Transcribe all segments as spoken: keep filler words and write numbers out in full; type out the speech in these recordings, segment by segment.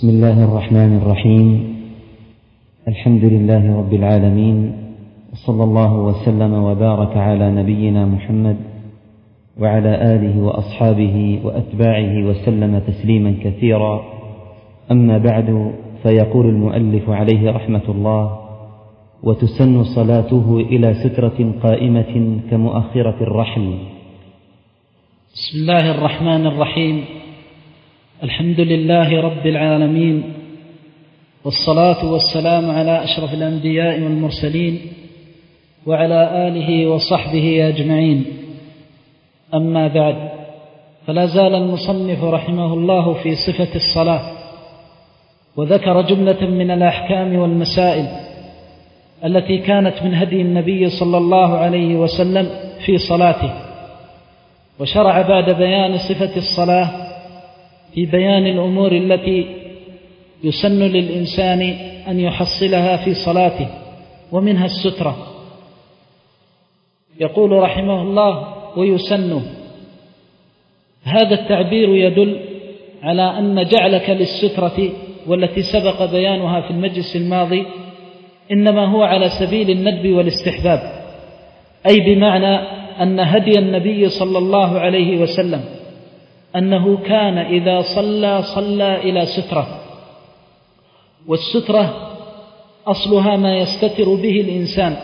بسم الله الرحمن الرحيم. الحمد لله رب العالمين، وصلى الله وسلم وبارك على نبينا محمد وعلى آله وأصحابه وأتباعه وسلم تسليما كثيرا. أما بعد، فيقول المؤلف عليه رحمة الله: وتسن صلاته إلى سترة قائمة كمؤخرة الرحل. بسم الله الرحمن الرحيم. الحمد لله رب العالمين، والصلاة والسلام على أشرف الأنبياء والمرسلين وعلى آله وصحبه أجمعين. أما بعد، فلا زال المصنف رحمه الله في صفة الصلاة، وذكر جملة من الأحكام والمسائل التي كانت من هدي النبي صلى الله عليه وسلم في صلاته، وشرع بعد بيان صفة الصلاة في بيان الأمور التي يسن للإنسان أن يحصلها في صلاته، ومنها السترة. يقول رحمه الله: ويسن. هذا التعبير يدل على أن جعلك للسترة والتي سبق بيانها في المجلس الماضي إنما هو على سبيل الندب والاستحباب، أي بمعنى أن هدي النبي صلى الله عليه وسلم أنه كان إذا صلى صلى إلى سترة، والسترة أصلها ما يستتر به الإنسان،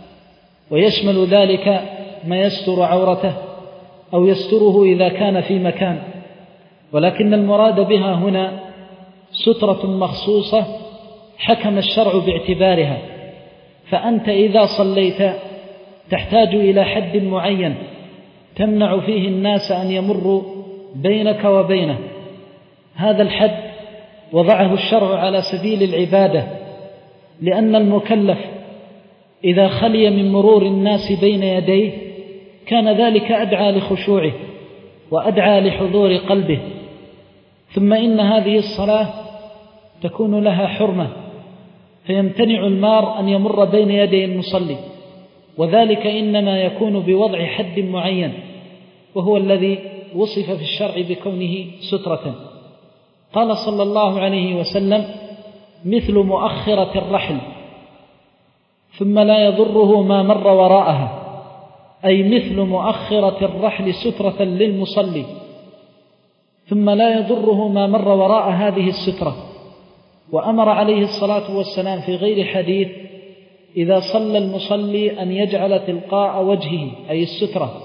ويشمل ذلك ما يستر عورته أو يستره إذا كان في مكان، ولكن المراد بها هنا سترة مخصوصة حكم الشرع باعتبارها. فأنت إذا صليت تحتاج إلى حد معين تمنع فيه الناس أن يمروا بينك وبينه. هذا الحد وضعه الشرع على سبيل العبادة، لأن المكلف إذا خلي من مرور الناس بين يديه كان ذلك أدعى لخشوعه وأدعى لحضور قلبه. ثم إن هذه الصلاة تكون لها حرمة، فيمتنع المار أن يمر بين يدي المصلي، وذلك إنما يكون بوضع حد معين، وهو الذي وصف في الشرع بكونه سترة. قال صلى الله عليه وسلم: مثل مؤخرة الرحل، ثم لا يضره ما مر وراءها، أي مثل مؤخرة الرحل سترة للمصلي، ثم لا يضره ما مر وراء هذه السترة. وأمر عليه الصلاة والسلام في غير حديث إذا صلى المصلي أن يجعل تلقاء وجهه، أي السترة.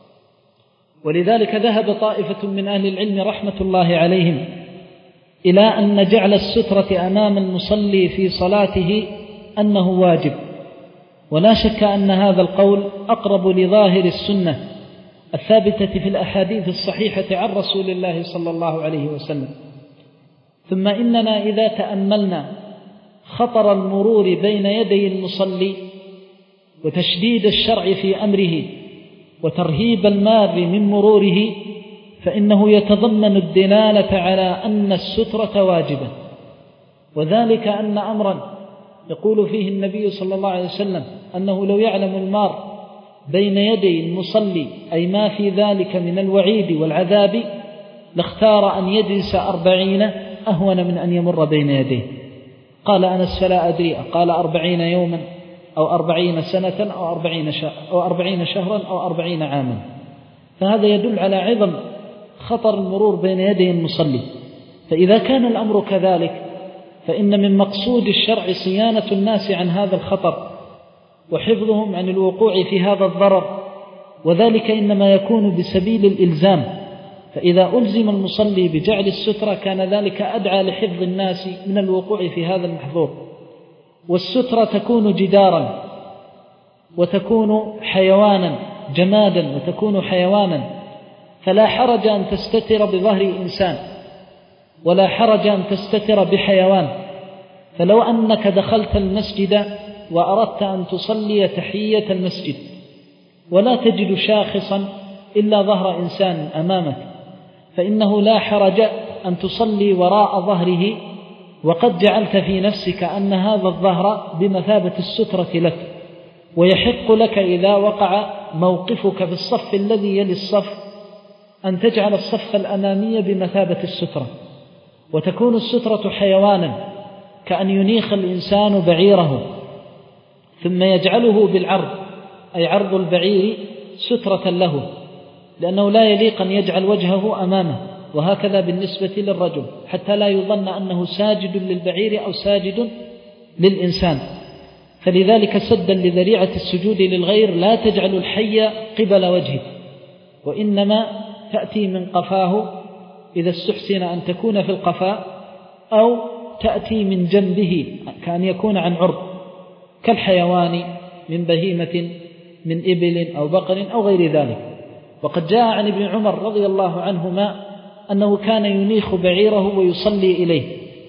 ولذلك ذهب طائفة من أهل العلم رحمة الله عليهم إلى أن جعل السترة أمام المصلي في صلاته أنه واجب، ولا شك أن هذا القول أقرب لظاهر السنة الثابتة في الأحاديث الصحيحة عن رسول الله صلى الله عليه وسلم. ثم إننا إذا تأملنا خطر المرور بين يدي المصلي وتشديد الشرع في أمره وترهيب المار من مروره، فإنه يتضمن الدلالة على أن السترة واجبة، وذلك أن أمرا يقول فيه النبي صلى الله عليه وسلم أنه لو يعلم المار بين يدي المصلي أي ما في ذلك من الوعيد والعذاب لاختار أن يجلس أربعين أهون من أن يمر بين يديه. قال أنس: فلا أدري، قال أربعين يوما أو أربعين سنة أو أربعين, أو أربعين شهرا أو أربعين عاما. فهذا يدل على عظم خطر المرور بين يدي المصلي. فإذا كان الأمر كذلك، فإن من مقصود الشرع صيانة الناس عن هذا الخطر وحفظهم عن الوقوع في هذا الضرر، وذلك إنما يكون بسبيل الإلزام. فإذا ألزم المصلي بجعل السترة كان ذلك أدعى لحفظ الناس من الوقوع في هذا المحظور. والسترة تكون جدارا، وتكون حيوانا، جمادا وتكون حيوانا، فلا حرج أن تستتر بظهر إنسان، ولا حرج أن تستتر بحيوان. فلو أنك دخلت المسجد وأردت أن تصلي تحية المسجد ولا تجد شاخصا إلا ظهر إنسان أمامك، فإنه لا حرج أن تصلي وراء ظهره، وقد جعلت في نفسك أن هذا الظهر بمثابة السترة لك، ويحق لك إذا وقع موقفك في الصف الذي يلي الصف أن تجعل الصف الأمامي بمثابة السترة. وتكون السترة حيوانا كأن ينيخ الإنسان بعيره ثم يجعله بالعرض، أي عرض البعير سترة له، لأنه لا يليق أن يجعل وجهه أمامه، وهكذا بالنسبة للرجل حتى لا يظن أنه ساجد للبعير أو ساجد للإنسان. فلذلك سدا لذريعة السجود للغير لا تجعل الحي قبل وجهه، وإنما تأتي من قفاه إذا استحسن أن تكون في القفاء، أو تأتي من جنبه كأن يكون عن عرض كالحيوان من بهيمة من إبل أو بقر أو غير ذلك. وقد جاء عن ابن عمر رضي الله عنهما أنه كان ينيخ بعيره ويصلي إليه.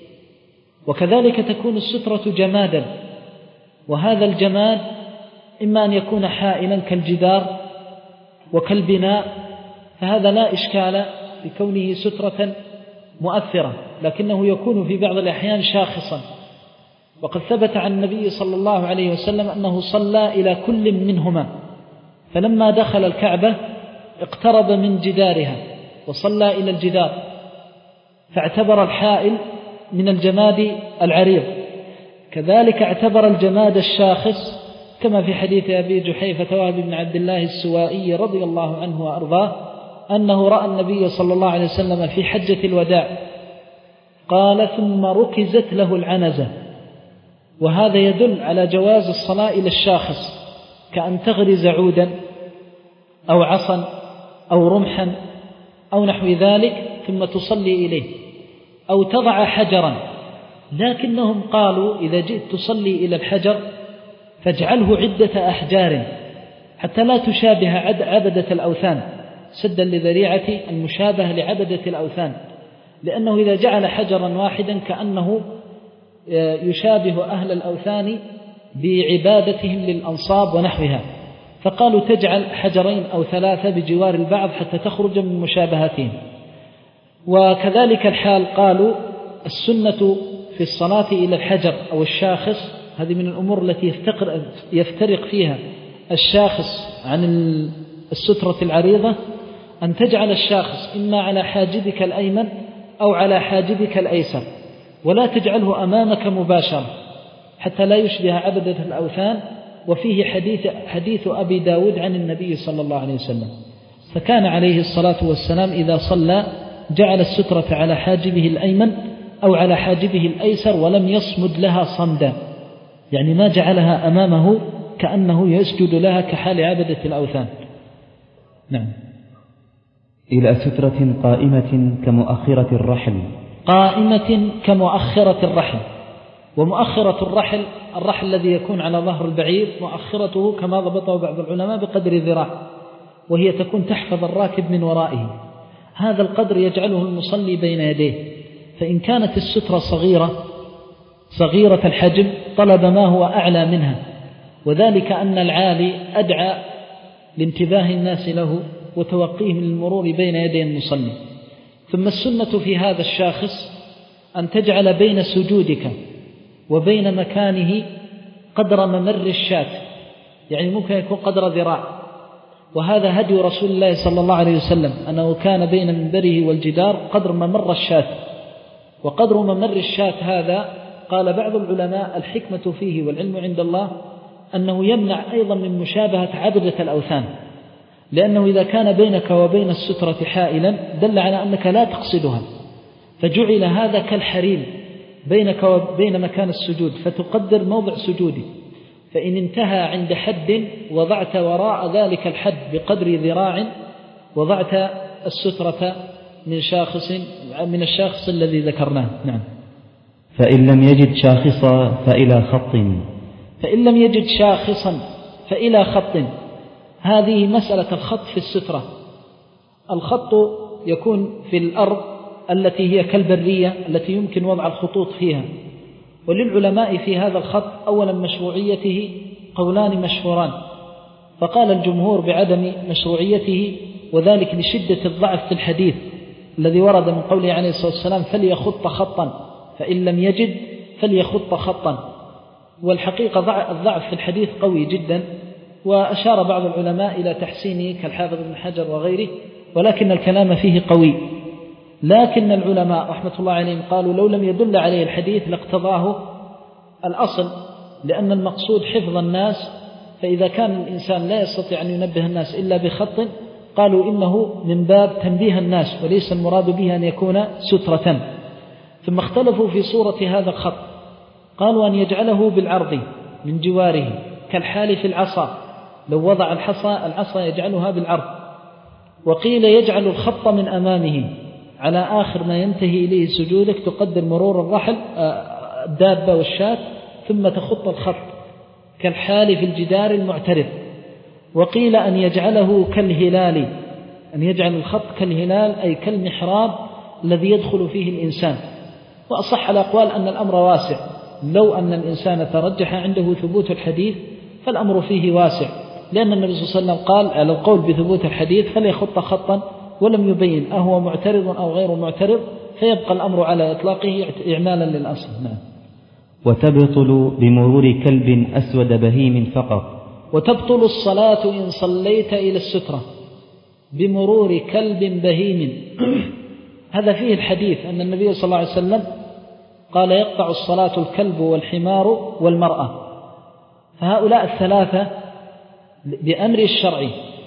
وكذلك تكون السترة جمادا، وهذا الجماد إما أن يكون حائلا كالجدار وكالبناء، فهذا لا إشكال بكونه سترة مؤثرة، لكنه يكون في بعض الأحيان شاخصا. وقد ثبت عن النبي صلى الله عليه وسلم أنه صلى إلى كل منهما، فلما دخل الكعبة اقترب من جدارها وصلى إلى الجدار، فاعتبر الحائل من الجماد العريض. كذلك اعتبر الجماد الشاخص كما في حديث أبي جحيفة وهب بن عبد الله السوائي رضي الله عنه وأرضاه أنه رأى النبي صلى الله عليه وسلم في حجة الوداع قال ثم ركزت له العنزة، وهذا يدل على جواز الصلاة إلى الشاخص، كأن تغرز عودا أو عصا أو رمحا أو نحو ذلك ثم تصلي إليه، أو تضع حجرا. لكنهم قالوا إذا جئت تصلي إلى الحجر فاجعله عدة أحجار حتى لا تشابه عبدة الأوثان، سدا لذريعة المشابهة لعبدة الأوثان، لأنه إذا جعل حجرا واحدا كأنه يشابه أهل الأوثان بعبادتهم للأنصاب ونحوها، فقالوا تجعل حجرين أو ثلاثة بجوار البعض حتى تخرج من مشابهتهم. وكذلك الحال قالوا السنة في الصلاة إلى الحجر أو الشاخص، هذه من الأمور التي يفترق فيها الشاخص عن السترة العريضة، أن تجعل الشاخص إما على حاجبك الأيمن أو على حاجبك الأيسر، ولا تجعله أمامك مباشرة حتى لا يشبه عبدة الأوثان. وفيه حديث, حديث أبي داود عن النبي صلى الله عليه وسلم، فكان عليه الصلاة والسلام إذا صلى جعل السترة على حاجبه الأيمن أو على حاجبه الأيسر ولم يصمد لها صمدا، يعني ما جعلها أمامه كأنه يسجد لها كحال عبدة الأوثان. نعم. إلى سترة قائمة كمؤخرة الرحل. قائمة كمؤخرة الرحل. ومؤخرة الرحل الرحل الذي يكون على ظهر البعير مؤخرته كما ضبطه بعض العلماء بقدر ذراع، وهي تكون تحفظ الراكب من ورائه. هذا القدر يجعله المصلي بين يديه، فإن كانت السترة صغيرة صغيرة الحجم طلب ما هو أعلى منها، وذلك أن العالي أدعى لانتباه الناس له وتوقيهم للمرور بين يدي المصلي. ثم السنة في هذا الشاخص أن تجعل بين سجودك وبين مكانه قدر ممر الشاة، يعني ممكن يكون قدر ذراع، وهذا هدي رسول الله صلى الله عليه وسلم أنه كان بين منبره والجدار قدر ممر الشاة. وقدر ممر الشاة هذا قال بعض العلماء الحكمة فيه والعلم عند الله أنه يمنع أيضا من مشابهة عبدة الأوثان، لأنه إذا كان بينك وبين السترة حائلا دل على أنك لا تقصدها، فجعل هذا كالحريم بينك وبين مكان السجود، فتقدر موضع سجودك، فإن انتهى عند حد وضعت وراء ذلك الحد بقدر ذراع وضعت السترة من شاخص من الشاخص الذي ذكرناه. نعم. فإن لم يجد شاخصا فإلى خط. فإن لم يجد شاخصا فإلى خط. هذه مسألة الخط في السترة. الخط يكون في الأرض التي هي كالبرية التي يمكن وضع الخطوط فيها، وللعلماء في هذا الخط أولا مشروعيته قولان مشهوران، فقال الجمهور بعدم مشروعيته، وذلك لشدة الضعف في الحديث الذي ورد من قوله عليه الصلاة والسلام فليخط خطا، فإن لم يجد فليخط خطا. والحقيقة الضعف في الحديث قوي جدا، وأشار بعض العلماء إلى تحسينه كالحافظ ابن حجر وغيره، ولكن الكلام فيه قوي. لكن العلماء رحمة الله عليهم قالوا لو لم يدل عليه الحديث لاقتضاه الأصل، لأن المقصود حفظ الناس، فإذا كان الإنسان لا يستطيع أن ينبه الناس إلا بخط قالوا إنه من باب تنبيه الناس وليس المراد به أن يكون سترة. ثم اختلفوا في صورة هذا الخط، قالوا أن يجعله بالعرض من جواره كالحال في العصا، لو وضع الحصى العصا يجعلها بالعرض. وقيل يجعل الخط من أمامه على آخر ما ينتهي إليه سجودك، تقدر مرور الرحل الدابة والشاة ثم تخط الخط كالحال في الجدار المعترض. وقيل أن يجعله كالهلال، أن يجعل الخط كالهلال أي كالمحراب الذي يدخل فيه الإنسان. وأصح الأقوال أن الأمر واسع، لو أن الإنسان ترجح عنده ثبوت الحديث فالأمر فيه واسع، لأن النبي صلى الله عليه وسلم قال على القول بثبوت الحديث فليخط خطا ولم يبين أهو معترض أو غير معترض، فيبقى الأمر على إطلاقه إعمالا للأصل. نعم. وتبطل بمرور كلب أسود بهيم فقط. وتبطل الصلاة إن صليت إلى السترة بمرور كلب بهيم. هذا فيه الحديث أن النبي صلى الله عليه وسلم قال يقطع الصلاة الكلب والحمار والمرأة، فهؤلاء الثلاثة بأمر الشرع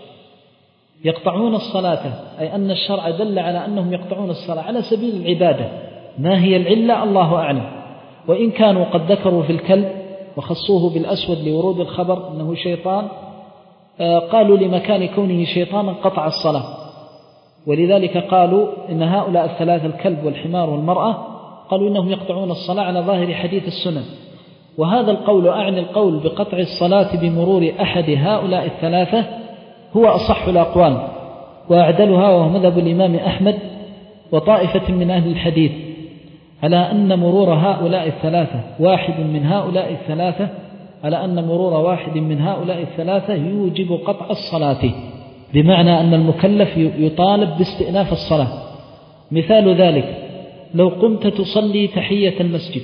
يقطعون الصلاة، أي أن الشرع دل على أنهم يقطعون الصلاة على سبيل العبادة. ما هي العلة الله أعلم، وإن كانوا قد ذكروا في الكلب وخصوه بالأسود لورود الخبر أنه شيطان، قالوا لمكان كونه شيطانا قطع الصلاة، ولذلك قالوا إن هؤلاء الثلاثة الكلب والحمار والمرأة قالوا إنهم يقطعون الصلاة على ظاهر حديث السنن. وهذا القول أعني القول بقطع الصلاة بمرور أحد هؤلاء الثلاثة هو أصح الأقوال وأعدلها، وهو مذهب الإمام أحمد وطائفة من أهل الحديث، على أن مرور هؤلاء الثلاثة واحد من هؤلاء الثلاثة على أن مرور واحد من هؤلاء الثلاثة يوجب قطع الصلاة، بمعنى أن المكلف يطالب باستئناف الصلاة. مثال ذلك لو قمت تصلي تحية المسجد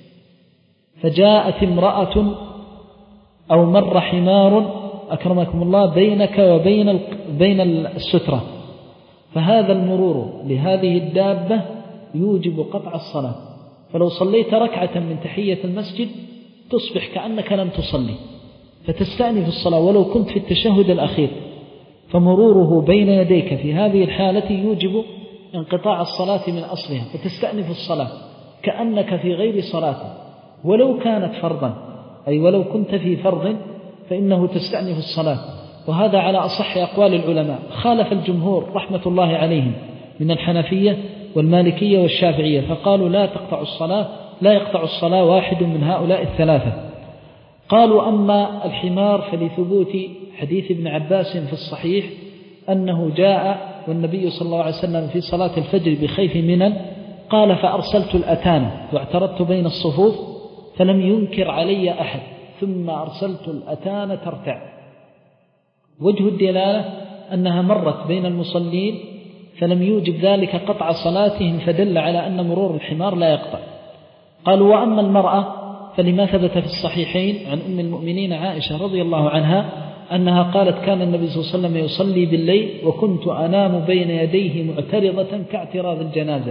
فجاءت امرأة أو مر حمار أكرمكم الله بينك وبين بين السترة، فهذا المرور لهذه الدابة يوجب قطع الصلاة. فلو صليت ركعة من تحية المسجد تصبح كأنك لم تصلي، فتستأنف الصلاة ولو كنت في التشهد الأخير، فمروره بين يديك في هذه الحالة يوجب انقطاع الصلاة من أصلها، فتستأنف الصلاة كأنك في غير صلاة ولو كانت فرضا، أي ولو كنت في فرض فإنه تستأنف الصلاة. وهذا على أصح أقوال العلماء. خالف الجمهور رحمة الله عليهم من الحنفية والمالكية والشافعية، فقالوا لا تقطع الصلاة، لا يقطع الصلاة واحد من هؤلاء الثلاثة. قالوا أما الحمار فلثبوت حديث ابن عباس في الصحيح أنه جاء والنبي صلى الله عليه وسلم في صلاة الفجر بخيف منن، قال فأرسلت الأتان واعترضت بين الصفوف فلم ينكر علي أحد، ثم أرسلت الأتان ترتع. وجه الدلالة أنها مرت بين المصلين فلم يوجب ذلك قطع صلاتهم، فدل على أن مرور الحمار لا يقطع. قالوا وأما المرأة فلما ثبت في الصحيحين عن أم المؤمنين عائشة رضي الله عنها أنها قالت كان النبي صلى الله عليه وسلم يصلي بالليل وكنت أنام بين يديه معترضة كاعتراض الجنازة،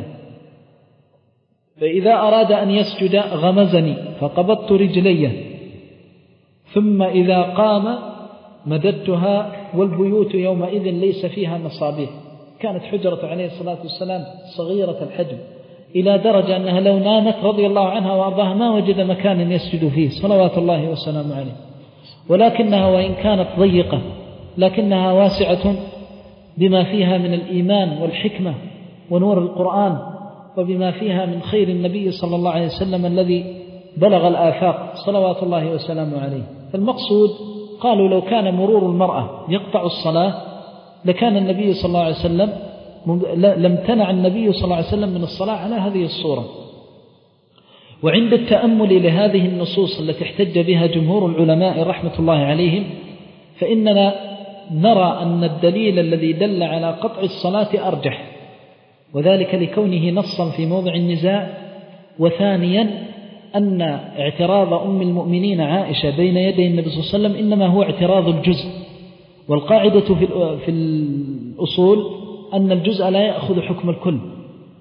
فإذا أراد أن يسجد غمزني فقبضت رجلي، ثم إذا قام مددتها، والبيوت يومئذ ليس فيها مصابيح. كانت حجرة عليه الصلاة والسلام صغيرة الحجم إلى درجة أنها لو نامت رضي الله عنها وأرضاها ما وجد مكان يسجد فيه صلوات الله وسلامه عليه، ولكنها وإن كانت ضيقة لكنها واسعة بما فيها من الإيمان والحكمة ونور القرآن، وبما فيها من خير النبي صلى الله عليه وسلم الذي بلغ الآفاق صلوات الله وسلامه عليه. فالمقصود قالوا لو كان مرور المرأة يقطع الصلاة لكان النبي صلى الله عليه وسلم لم تنع النبي صلى الله عليه وسلم من الصلاة على هذه الصورة. وعند التأمل لهذه النصوص التي احتج بها جمهور العلماء رحمة الله عليهم، فإننا نرى أن الدليل الذي دل على قطع الصلاة أرجح، وذلك لكونه نصا في موضع النزاع، وثانيا أن اعتراض أم المؤمنين عائشة بين يدي النبي صلى الله عليه وسلم إنما هو اعتراض الجزء، والقاعدة في الأصول أن الجزء لا يأخذ حكم الكل،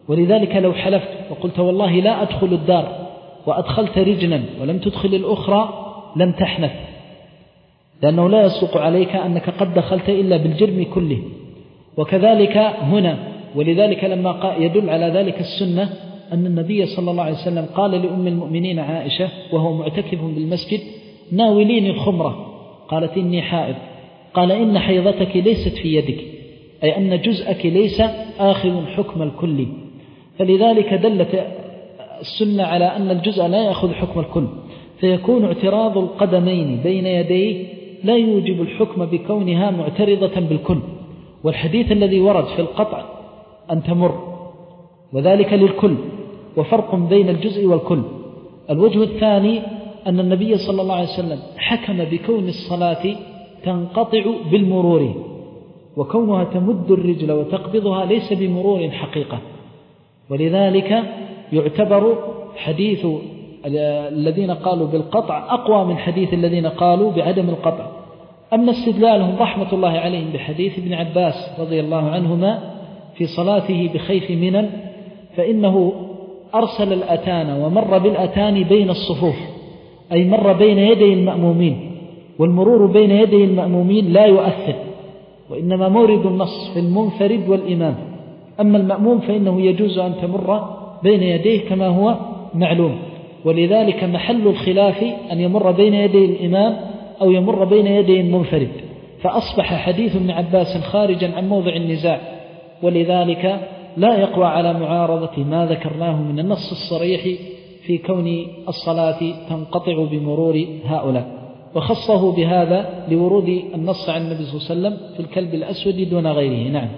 ولذلك لو حلفت وقلت والله لا أدخل الدار وأدخلت رجلا ولم تدخل الأخرى لم تحنث، لأنه لا يصدق عليك أنك قد دخلت إلا بالجرم كله. وكذلك هنا، ولذلك لما يدل على ذلك السنة أن النبي صلى الله عليه وسلم قال لأم المؤمنين عائشة وهو معتكف بالمسجد: ناوليني الخمرة. قالت: إني حائض. قال: إن حيضتك ليست في يدك، أي أن جزءك ليس آخذ حكم الكل. فلذلك دلت السنة على أن الجزء لا يأخذ حكم الكل، فيكون اعتراض القدمين بين يديه لا يوجب الحكم بكونها معترضة بالكل. والحديث الذي ورد في القطع أن تمر، وذلك للكل، وفرق بين الجزء والكل. الوجه الثاني أن النبي صلى الله عليه وسلم حكم بكون الصلاة تنقطع بالمرور، وكونها تمد الرجل وتقبضها ليس بمرور حقيقة. ولذلك يعتبر حديث الذين قالوا بالقطع أقوى من حديث الذين قالوا بعدم القطع. أما استدلالهم رحمة الله عليهم بحديث ابن عباس رضي الله عنهما في صلاته بخيف منى، فإنه أرسل الأتان ومر بالأتان بين الصفوف، أي مر بين يدي المأمومين، والمرور بين يدي المأمومين لا يؤثر، وإنما مورد النص في المنفرد والإمام. أما المأموم فإنه يجوز أن تمر بين يديه كما هو معلوم. ولذلك محل الخلاف أن يمر بين يدي الإمام أو يمر بين يدي المنفرد، فأصبح حديث ابن عباس خارجا عن موضع النزاع، ولذلك لا يقوى على معارضة ما ذكرناه من النص الصريح في كون الصلاة تنقطع بمرور هؤلاء، وخصه بهذا لورود النص عن النبي صلى الله عليه وسلم في الكلب الأسود دون غيره. نعم.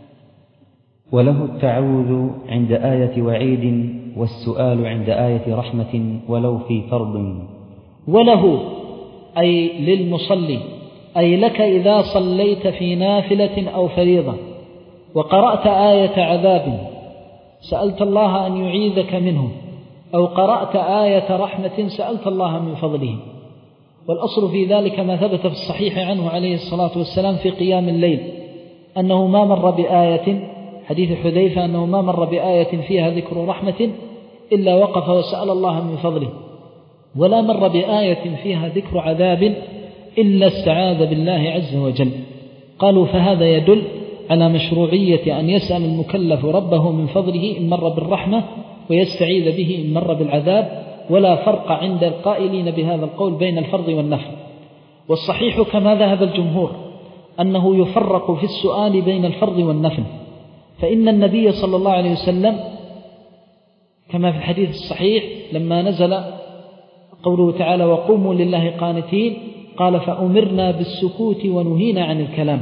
وله التعوذ عند آية وعيد والسؤال عند آية رحمة ولو في فرض. وله أي للمصلي، أي لك إذا صليت في نافلة أو فريضة وقرأت آية عذاب سألت الله أن يعيذك منه، أو قرأت آية رحمة سألت الله من فضله. والأصل في ذلك ما ثبت في الصحيح عنه عليه الصلاة والسلام في قيام الليل أنه ما مر بآية، حديث حذيفة أنه ما مر بآية فيها ذكر رحمة إلا وقف وسأل الله من فضله، ولا مر بآية فيها ذكر عذاب إلا استعاذ بالله عز وجل. قالوا فهذا يدل على مشروعية أن يسأل المكلف ربه من فضله إن مر بالرحمة، ويستعيذ به إن مر بالعذاب، ولا فرق عند القائلين بهذا القول بين الفرض والنفل. والصحيح كما ذهب الجمهور أنه يفرق في السؤال بين الفرض والنفل، فإن النبي صلى الله عليه وسلم كما في الحديث الصحيح لما نزل قوله تعالى وقوموا لله قانتين قال فأمرنا بالسكوت ونهينا عن الكلام،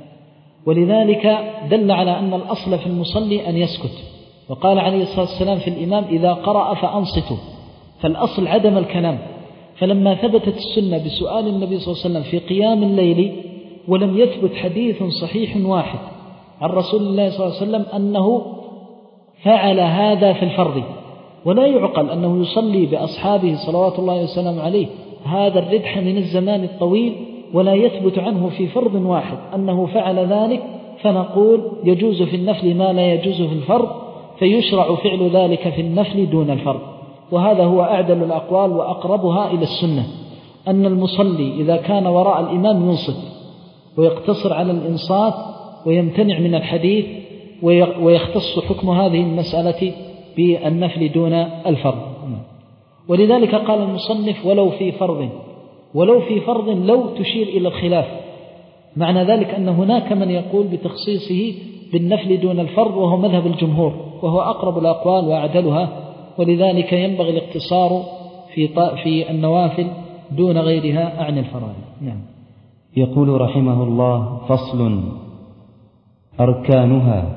ولذلك دل على أن الأصل في المصلي أن يسكت. وقال عليه الصلاة والسلام في الإمام إذا قرأ فأنصتوا، فالأصل عدم الكلام. فلما ثبتت السنة بسؤال النبي صلى الله عليه وسلم في قيام الليل ولم يثبت حديث صحيح واحد عن رسول الله صلى الله عليه وسلم أنه فعل هذا في الفرض، ولا يعقل أنه يصلي بأصحابه صلوات الله وسلم عليه هذا الردح من الزمان الطويل ولا يثبت عنه في فرض واحد أنه فعل ذلك، فنقول يجوز في النفل ما لا يجوز في الفرض، فيشرع فعل ذلك في النفل دون الفرض. وهذا هو أعدل الأقوال وأقربها إلى السنة، أن المصلي إذا كان وراء الإمام ينصت ويقتصر على الإنصات ويمتنع من الحديث، ويختص حكم هذه المسألة بالنفل دون الفرض. ولذلك قال المصنف ولو في فرض، ولو في فرض لو تشير إلى الخلاف، معنى ذلك أن هناك من يقول بتخصيصه بالنفل دون الفرض وهو مذهب الجمهور، وهو أقرب الأقوال وأعدلها، ولذلك ينبغي الاقتصار في في النوافل دون غيرها عن الفرائض. نعم. يقول رحمه الله فصل أركانها.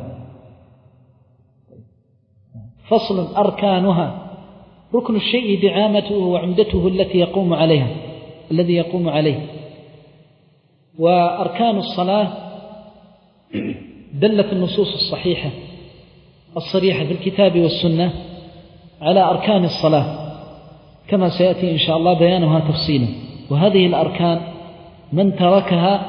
فصل أركانها، ركن الشيء دعامته وعمدته التي يقوم عليها الذي يقوم عليه. وأركان الصلاة دلت النصوص الصحيحة الصريحة في الكتاب والسنة على أركان الصلاة كما سيأتي إن شاء الله بيانها تفصيلا. وهذه الأركان من تركها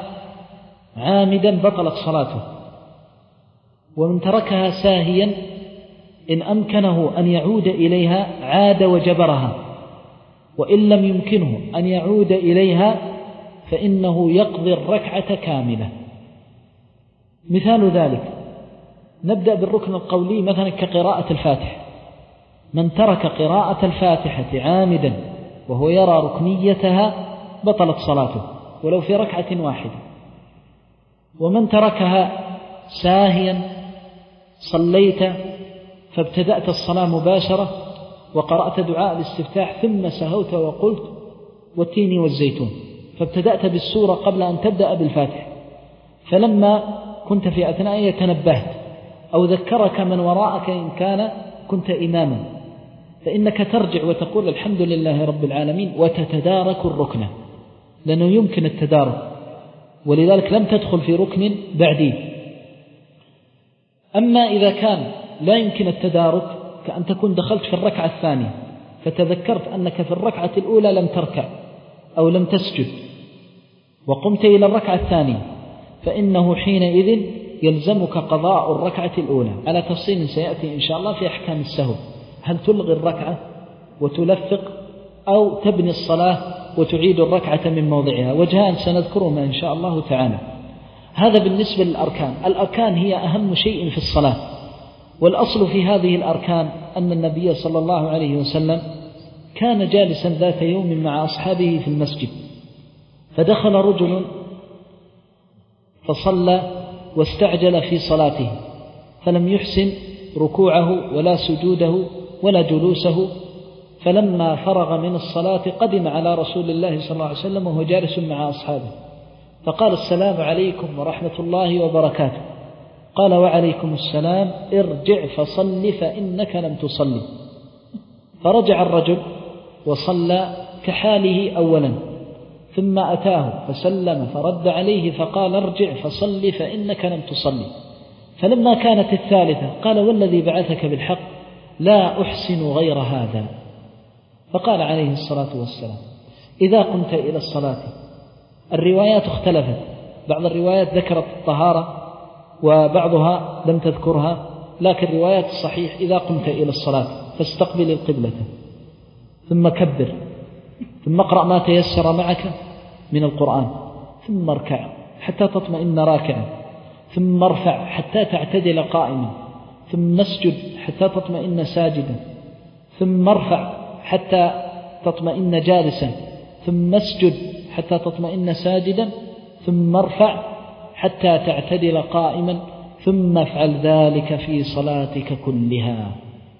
عامدا بطلت صلاته، ومن تركها ساهيا إن أمكنه أن يعود إليها عاد وجبرها، وإن لم يمكنه أن يعود إليها فإنه يقضي الركعة كاملة. مثال ذلك نبدأ بالركن القولي مثلا كقراءة الفاتحة. من ترك قراءة الفاتحة عامدا وهو يرى ركنيتها بطلت صلاته ولو في ركعة واحدة. ومن تركها ساهيا صليت فابتدأت الصلاة مباشرة وقرأت دعاء الاستفتاح ثم سهوت وقلت والتين والزيتون، فابتدأت بالسورة قبل أن تبدأ بالفاتحة، فلما كنت في أثناء تنبهت أو ذكرك من وراءك إن كان كنت إماما، فإنك ترجع وتقول الحمد لله رب العالمين وتتدارك الركن، لأنه يمكن التدارك، ولذلك لم تدخل في ركن بعدي. أما إذا كان لا يمكن التدارك كأن تكون دخلت في الركعة الثانية فتذكرت أنك في الركعة الأولى لم تركع أو لم تسجد وقمت إلى الركعة الثانية، فإنه حينئذ يلزمك قضاء الركعة الأولى على تفصيل سيأتي إن شاء الله في أحكام السهو، هل تلغي الركعة وتلفق أو تبني الصلاة وتعيد الركعة من موضعها، وجهان سنذكرهما إن شاء الله تعالى. هذا بالنسبة للأركان. الأركان هي أهم شيء في الصلاة، والأصل في هذه الأركان أن النبي صلى الله عليه وسلم كان جالسا ذات يوم مع أصحابه في المسجد، فدخل رجل فصلى واستعجل في صلاته فلم يحسن ركوعه ولا سجوده ولا جلوسه، فلما فرغ من الصلاة قدم على رسول الله صلى الله عليه وسلم وهو جالس مع أصحابه فقال السلام عليكم ورحمة الله وبركاته. قال وعليكم السلام، ارجع فصل فإنك لم تصلي. فرجع الرجل وصلى كحاله أولا، ثم أتاه فسلم فرد عليه فقال ارجع فصل فإنك لم تصلي. فلما كانت الثالثة قال والذي بعثك بالحق لا أحسن غير هذا. فقال عليه الصلاة والسلام إذا قمت إلى الصلاة، الروايات اختلفت، بعض الروايات ذكرت الطهارة وبعضها لم تذكرها، لكن روايات الصحيح إذا قمت إلى الصلاة فاستقبل القبلة ثم كبر ثم اقرأ ما تيسر معك من القرآن ثم اركع حتى تطمئن راكعا ثم ارفع حتى تعتدل قائما ثم اسجد حتى تطمئن ساجدا ثم ارفع حتى تطمئن جالسا ثم اسجد حتى تطمئن ساجدا ثم ارفع حتى تعتدل قائما ثم افعل ذلك في صلاتك كلها.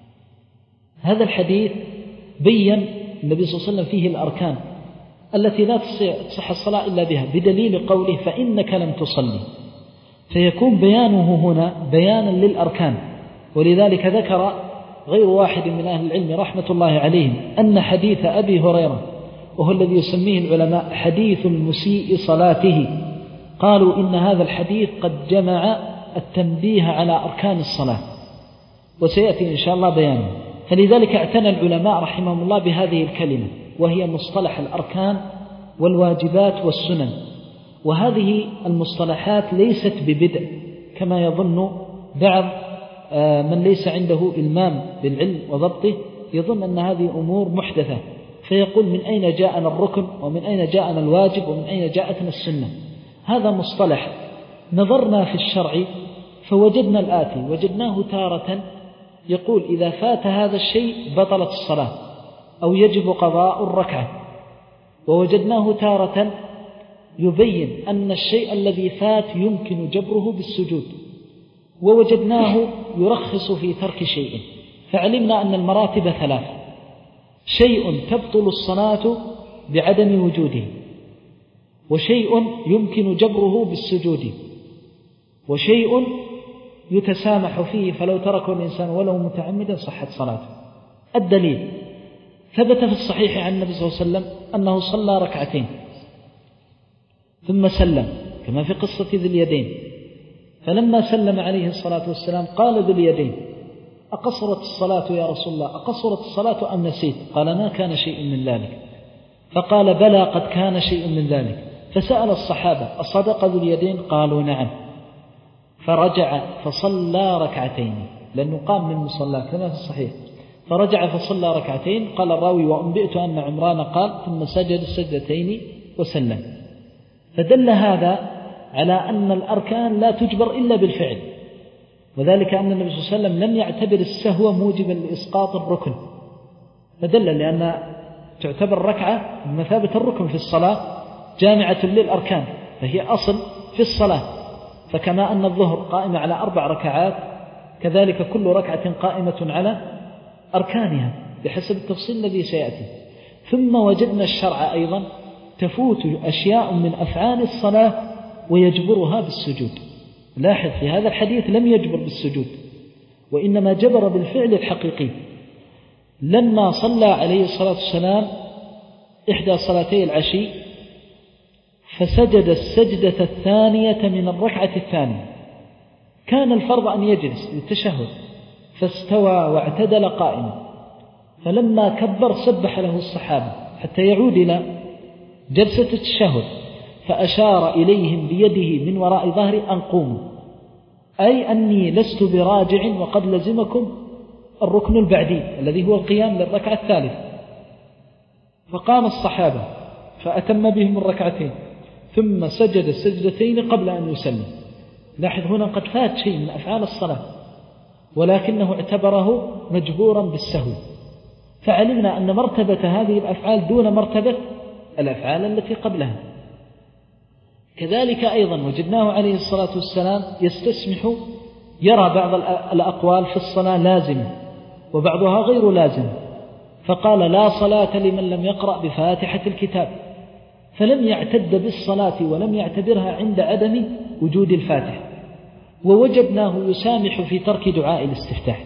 هذا الحديث بين النبي صلى الله عليه وسلم فيه الأركان التي لا تصح الصلاة إلا بها، بدليل قوله فإنك لم تصلي، فيكون بيانه هنا بيانا للأركان. ولذلك ذكر غير واحد من أهل العلم رحمة الله عليهم أن حديث أبي هريرة، وهو الذي يسميه العلماء حديث المسيء صلاته، قالوا إن هذا الحديث قد جمع التنبيه على أركان الصلاة، وسيأتي إن شاء الله بيانه. فلذلك اعتنى العلماء رحمهم الله بهذه الكلمة، وهي مصطلح الأركان والواجبات والسنن. وهذه المصطلحات ليست ببدع كما يظن بعض من ليس عنده إلمام بالعلم وضبطه، يظن أن هذه أمور محدثة، فيقول من أين جاءنا الركن ومن أين جاءنا الواجب ومن أين جاءتنا السنة. هذا مصطلح نظرنا في الشرع فوجدنا الآتي، وجدناه تارة يقول إذا فات هذا الشيء بطلت الصلاة أو يجب قضاء الركعة، ووجدناه تارة يبين أن الشيء الذي فات يمكن جبره بالسجود، ووجدناه يرخص في ترك شيء. فعلمنا أن المراتب ثلاث: شيء تبطل الصلاة بعدم وجوده، وشيء يمكن جبره بالسجود، وشيء يتسامح فيه فلو تركه الإنسان ولو متعمدا صحت صلاته. الدليل ثبت في الصحيح عن النبي صلى الله عليه وسلم أنه صلى ركعتين ثم سلم كما في قصة ذي اليدين، فلما سلم عليه الصلاة والسلام قال ذو اليدين أقصرت الصلاة يا رسول الله، أقصرت الصلاة أم نسيت؟ قال ما كان شيء من ذلك. فقال بلى قد كان شيء من ذلك. فسأل الصحابة أصدق ذو اليدين؟ قالوا نعم. فرجع فصلى ركعتين لأنه قام من مصلاه كما في الصحيح، فرجع فصلى ركعتين. قال الراوي: وأنبئت أن عمران قال ثم سجد السجدتين وسلم. فدل هذا على أن الأركان لا تجبر إلا بالفعل، وذلك أن النبي صلى الله عليه وسلم لم يعتبر السهو موجبا لإسقاط الركن، فدل لأن تعتبر ركعة بمثابة الركن في الصلاة جامعة للأركان، فهي أصل في الصلاة. فكما أن الظهر قائمة على أربع ركعات، كذلك كل ركعة قائمة على أركانها بحسب التفصيل الذي سيأتي. ثم وجدنا الشرع أيضا تفوت أشياء من أفعال الصلاة ويجبرها بالسجود. لاحظ في هذا الحديث لم يجبر بالسجود، وإنما جبر بالفعل الحقيقي. لما صلى عليه الصلاة والسلام إحدى صلاتي العشي فسجد السجدة الثانية من الركعة الثانية، كان الفرض أن يجلس للتشهد، فاستوى واعتدل قائما، فلما كبر سبح له الصحابة حتى يعود إلى جلسة التشهد، فأشار إليهم بيده من وراء ظهري أن قوموا، أي أني لست براجع وقد لزمكم الركن البعدي الذي هو القيام للركعة الثالثة. فقام الصحابة فأتم بهم الركعتين ثم سجد السجدتين قبل أن يسلم. لاحظ هنا قد فات شيء من أفعال الصلاة، ولكنه اعتبره مجبورا بالسهو، فعلمنا أن مرتبة هذه الأفعال دون مرتبة الأفعال التي قبلها. كذلك أيضا وجدناه عليه الصلاة والسلام يستسمح، يرى بعض الأقوال في الصلاة لازمة وبعضها غير لازمة، فقال: لا صلاة لمن لم يقرأ بفاتحة الكتاب، فلم يعتد بالصلاة ولم يعتبرها عند عدم وجود الفاتحة. ووجدناه يسامح في ترك دعاء الاستفتاح،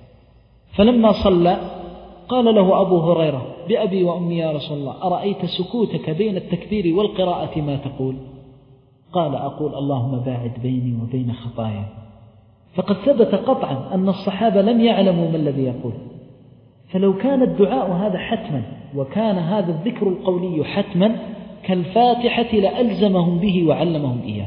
فلما صلى قال له أبو هريرة: بأبي وأمي يا رسول الله، أرأيت سكوتك بين التكبير والقراءة ما تقول؟ قال: أقول اللهم باعد بيني وبين خطاياي. فقد ثبت قطعا أن الصحابة لم يعلموا ما الذي يقول، فلو كان الدعاء هذا حتما وكان هذا الذكر القولي حتما كالفاتحة لألزمهم به وعلمهم إياه.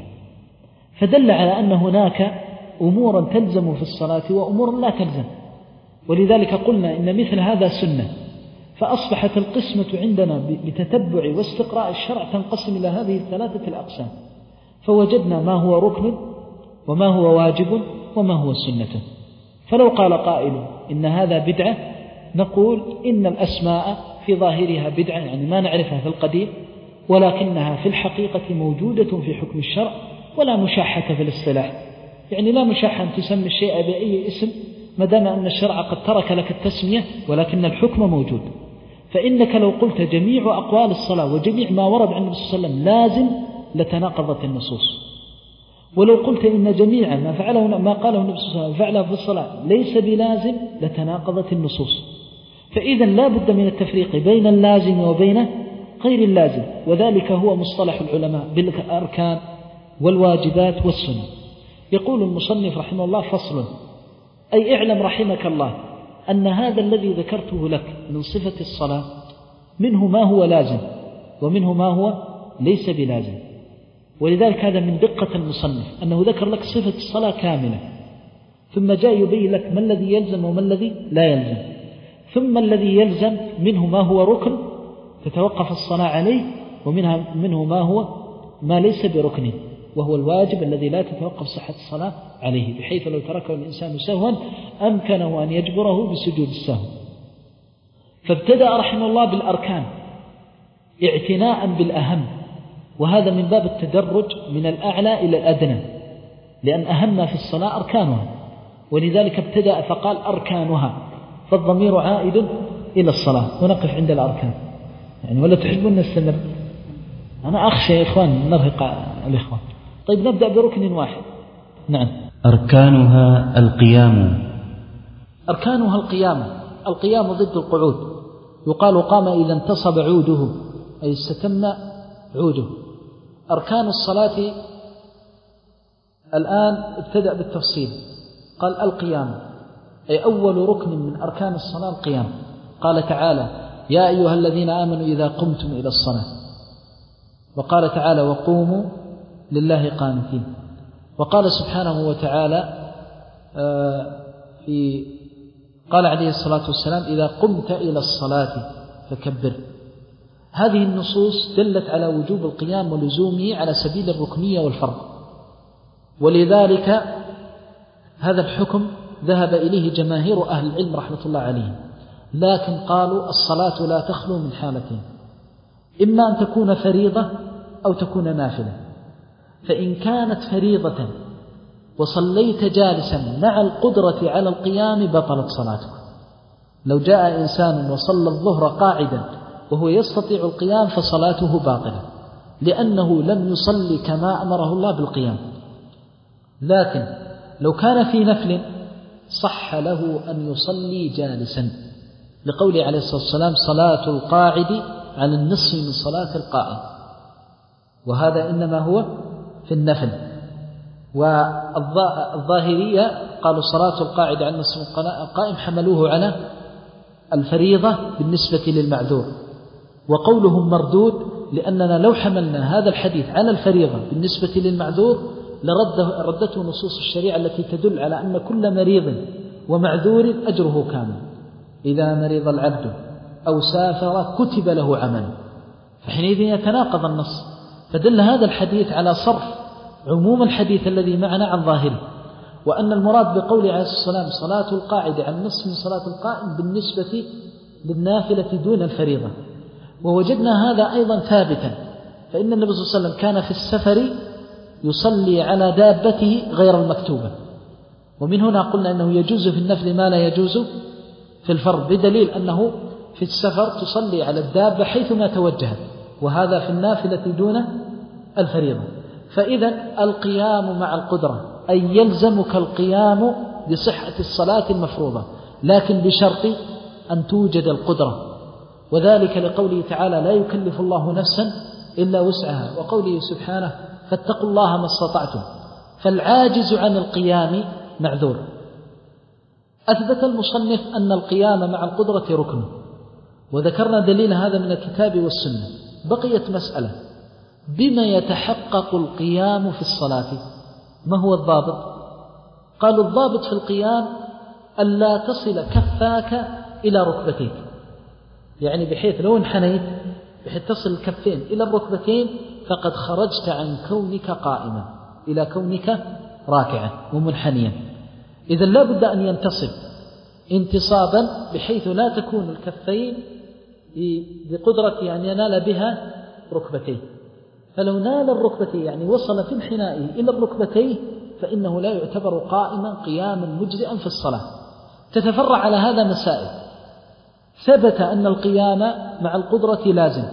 فدل على أن هناك أمورا تلزم في الصلاة وأمور لا تلزم، ولذلك قلنا إن مثل هذا سنة. فأصبحت القسمة عندنا بتتبع واستقراء الشرع تنقسم إلى هذه الثلاثة الأقسام، فوجدنا ما هو ركن وما هو واجب وما هو سنة. فلو قال قائل إن هذا بدعة، نقول إن الأسماء في ظاهرها بدعة، يعني ما نعرفها في القديم، ولكنها في الحقيقة موجودة في حكم الشرع، ولا مشاحة في الاصطلاح، يعني لا مشاحة أن تسمي الشيء بأي اسم ما دام أن الشرع قد ترك لك التسمية ولكن الحكم موجود. فإنك لو قلت جميع أقوال الصلاة وجميع ما ورد عن النبي صلى الله عليه وسلم لازم لتناقضت النصوص، ولو قلت إن جميع ما فعله ما قاله النبي صلى الله عليه وسلم فعله في الصلاة ليس بلازم لتناقضت النصوص. فإذا لا بد من التفريق بين اللازم وبين غير اللازم، وذلك هو مصطلح العلماء بالأركان والواجبات والسنن. يقول المصنف رحمه الله: فصل، أي اعلم رحمك الله أن هذا الذي ذكرته لك من صفة الصلاة منه ما هو لازم ومنه ما هو ليس بلازم. ولذلك هذا من دقة المصنف أنه ذكر لك صفة الصلاة كاملة، ثم جاء يبين لك ما الذي يلزم وما الذي لا يلزم، ثم الذي يلزم منه ما هو ركن تتوقف الصلاة عليه، ومنها منه ما هو ما ليس بركن وهو الواجب الذي لا تتوقف صحة الصلاة عليه، بحيث لو تركه الإنسان سهوا أمكنه أن يجبره بسجود السهو. فابتدأ رحمه الله بالأركان اعتناء بالأهم، وهذا من باب التدرج من الأعلى إلى الأدنى، لأن أهم ما في الصلاة أركانها، ولذلك ابتدأ فقال أركانها، فالضمير عائد إلى الصلاة. ونقف عند الأركان يعني، ولا تحبون نستمر؟ أنا أخشى يا إخوان نرهق الإخوان. طيب نبدأ بركن واحد. نعم. أركانها القيام. أركانها القيام. القيام ضد القعود، يقال قام إذا انتصب عوده، أي استتم عوده. أركان الصلاة الآن ابتدأ بالتفصيل، قال القيام، أي أول ركن من أركان الصلاة القيام. قال تعالى: يا أيها الذين آمنوا إذا قمتم إلى الصلاة، وقال تعالى: وقوموا لله قانتين. وقال سبحانه وتعالى في قال عليه الصلاة والسلام إذا قمت إلى الصلاة فكبر. هذه النصوص دلت على وجوب القيام ولزومه على سبيل الركنية والفرض، ولذلك هذا الحكم ذهب إليه جماهير أهل العلم رحمة الله عليهم، لكن قالوا الصلاة لا تخلو من حالتين، إما أن تكون فريضة أو تكون نافلة. فإن كانت فريضة وصليت جالسا مع القدرة على القيام بطلت صلاتك. لو جاء إنسان وصلى الظهر قاعدا وهو يستطيع القيام فصلاته باطلة، لأنه لم يصلي كما أمره الله بالقيام. لكن لو كان في نفل صح له أن يصلي جالسا، لقوله عليه الصلاة والسلام صلاة القاعد على النصف من صلاة القائم، وهذا إنما هو في النفل. والظاهرية قالوا صلاة القاعد على النصف من القائم حملوه على الفريضة بالنسبة للمعذور، وقولهم مردود، لأننا لو حملنا هذا الحديث على الفريضة بالنسبة للمعذور لردته نصوص الشريعة التي تدل على أن كل مريض ومعذور أجره كامل، إذا مرض العبد أو سافر كتب له عمل، فحينئذ يتناقض النص. فدل هذا الحديث على صرف عموم الحديث الذي معنا عن ظاهره، وأن المراد بقول عليه الصلاة والسلام صلاة القاعد عن نصف من صلاة القائم بالنسبة للنافلة دون الفريضة. ووجدنا هذا أيضا ثابتا، فإن النبي صلى الله عليه وسلم كان في السفر يصلي على دابته غير المكتوبة، ومن هنا قلنا أنه يجوز في النفل ما لا يجوز في الفرض، بدليل أنه في السفر تصلي على الدابة حيثما توجهت، وهذا في النافلة دون الفريضة. فإذا القيام مع القدرة أي يلزمك القيام بصحة الصلاة المفروضة، لكن بشرط أن توجد القدرة، وذلك لقوله تعالى لا يكلف الله نفسا إلا وسعها، وقوله سبحانه فاتقوا الله ما استطعتم. فالعاجز عن القيام معذور. أثبت المصنف أن القيام مع القدرة ركن، وذكرنا دليل هذا من الكتاب والسنة. بقيت مسألة، بما يتحقق القيام في الصلاة؟ ما هو الضابط؟ قالوا الضابط في القيام ألا تصل كفاك إلى ركبتيك، يعني بحيث لو انحنيت بحيث تصل الكفين إلى الركبتين فقد خرجت عن كونك قائما إلى كونك راكعا ومنحنيا. إذن لا بد أن ينتصب انتصابا بحيث لا تكون الكفين بقدرة أن ينال بها ركبتيه، فلو نال الركبتين يعني وصل في انحنائه إلى الركبتين فإنه لا يعتبر قائما قياما مجزئا في الصلاة. تتفرع على هذا مسائل. ثبت أن القيام مع القدرة لازم.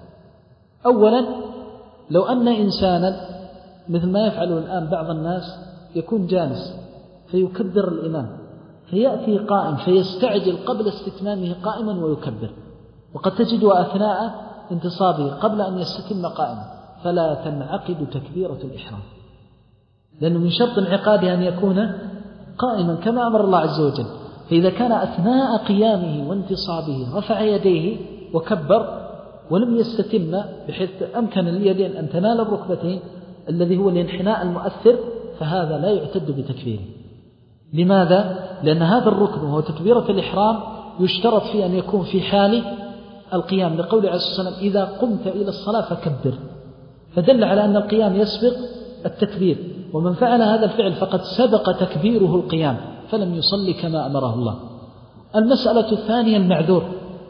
أولا، لو أن إنسانا مثل ما يفعله الآن بعض الناس يكون جالس فيكبر الإمام فيأتي قائم فيستعجل قبل استتمامه قائما ويكبر، وقد تجد أثناء انتصابه قبل أن يستتم قائما، فلا تنعقد تكبيرة الإحرام، لأنه من شرط انعقاده أن يكون قائما كما أمر الله عز وجل. فإذا كان أثناء قيامه وانتصابه رفع يديه وكبر ولم يستتم بحيث أمكن اليدين أن تنال الركبتين الذي هو الانحناء المؤثر، فهذا لا يعتد بتكبيره. لماذا؟ لأن هذا الركن وهو تكبيرة الإحرام يشترط فيه أن يكون في حال القيام، لقول عليه الصلاة والسلام إذا قمت إلى الصلاة فكبر، فدل على أن القيام يسبق التكبير، ومن فعل هذا الفعل فقد سبق تكبيره القيام فلم يصلي كما أمره الله. المسألة الثانية المعذور،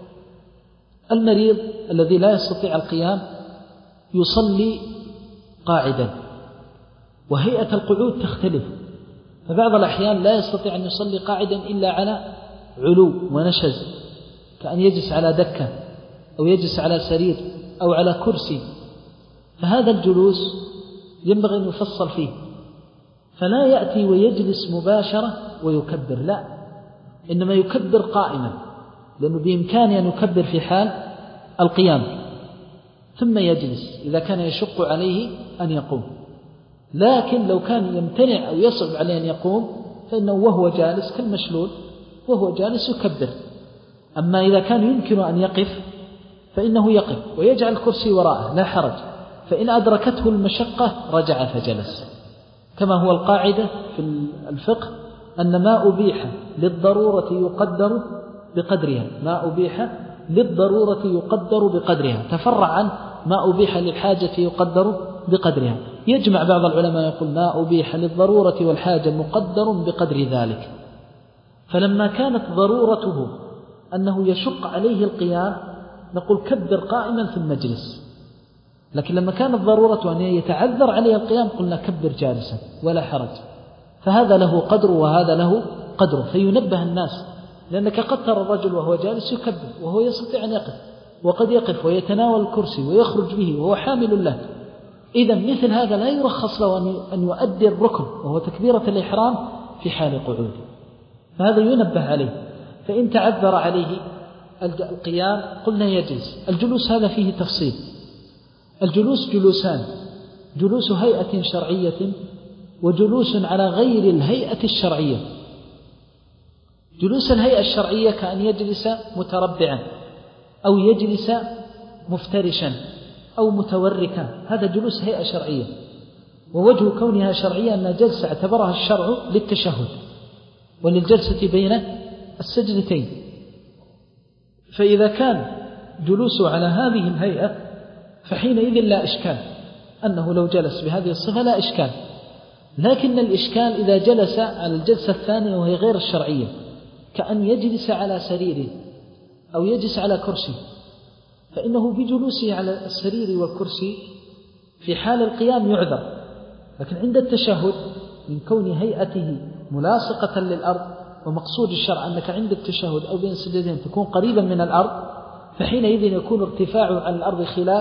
المريض الذي لا يستطيع القيام يصلي قاعدا، وهيئة القعود تختلف، فبعض الأحيان لا يستطيع أن يصلي قاعدا إلا على علو ونشز، كأن يجلس على دكة أو يجلس على سرير أو على كرسي، فهذا الجلوس ينبغي أن يفصل فيه، فلا يأتي ويجلس مباشرة ويكبر، لا، إنما يكبر قائما، لأنه بإمكانه أن يكبر في حال القيام ثم يجلس إذا كان يشق عليه أن يقوم. لكن لو كان يمتنع أو يصعب عليه أن يقوم فإنه وهو جالس كالمشلول وهو جالس يكبر. أما إذا كان يمكن أن يقف فإنه يقف ويجعل الكرسي وراءه لا حرج، فإن أدركته المشقة رجع فجلس، كما هو القاعدة في الفقه أن ما أبيح للضرورة يقدر بقدرها، ما أبيح للضرورة يقدر بقدرها، تفرع عن ما أبيح للحاجة يقدر بقدرها. يجمع بعض العلماء يقول ما أبيح للضرورة والحاجة مقدر بقدر ذلك. فلما كانت ضرورته أنه يشق عليه القيام نقول كبر قائما في المجلس، لكن لما كانت ضرورته أن يتعذر عليه القيام قلنا كبر جالسا ولا حرج. فهذا له قدر وهذا له قدر، فينبه الناس، لأنك قد ترى الرجل وهو جالس يكبر وهو يستطيع أن يقف، وقد يقف ويتناول الكرسي ويخرج به وهو حامل له. إذا مثل هذا لا يرخص له أن يؤدي الركن وهو تكبيرة الإحرام في حال قعوده، فهذا ينبه عليه. فإن تعذر عليه القيام قلنا يجلس. الجلوس هذا فيه تفصيل. الجلوس جلوسان: جلوس هيئة شرعية وجلوس على غير الهيئة الشرعية. جلوس الهيئة الشرعية كأن يجلس متربعا أو يجلس مفترشا أو متوركا، هذا جلوس هيئة شرعية. ووجه كونها شرعية أن جلسة اعتبرها الشرع للتشهد وللجلسة بين السجدتين. فإذا كان جلوسه على هذه الهيئة فحينئذ لا إشكال، أنه لو جلس بهذه الصفة لا إشكال. لكن الإشكال إذا جلس على الجلسة الثانية وهي غير الشرعية، كأن يجلس على سريره أو يجلس على كرسي، فإنه بجلوسه على السرير والكرسي في حال القيام يعذر، لكن عند التشهد من كون هيئته ملاصقة للأرض، ومقصود الشرع أنك عند التشهد أو بين السجدتين تكون قريبا من الأرض، فحينئذ يكون ارتفاعه عن الأرض خلاف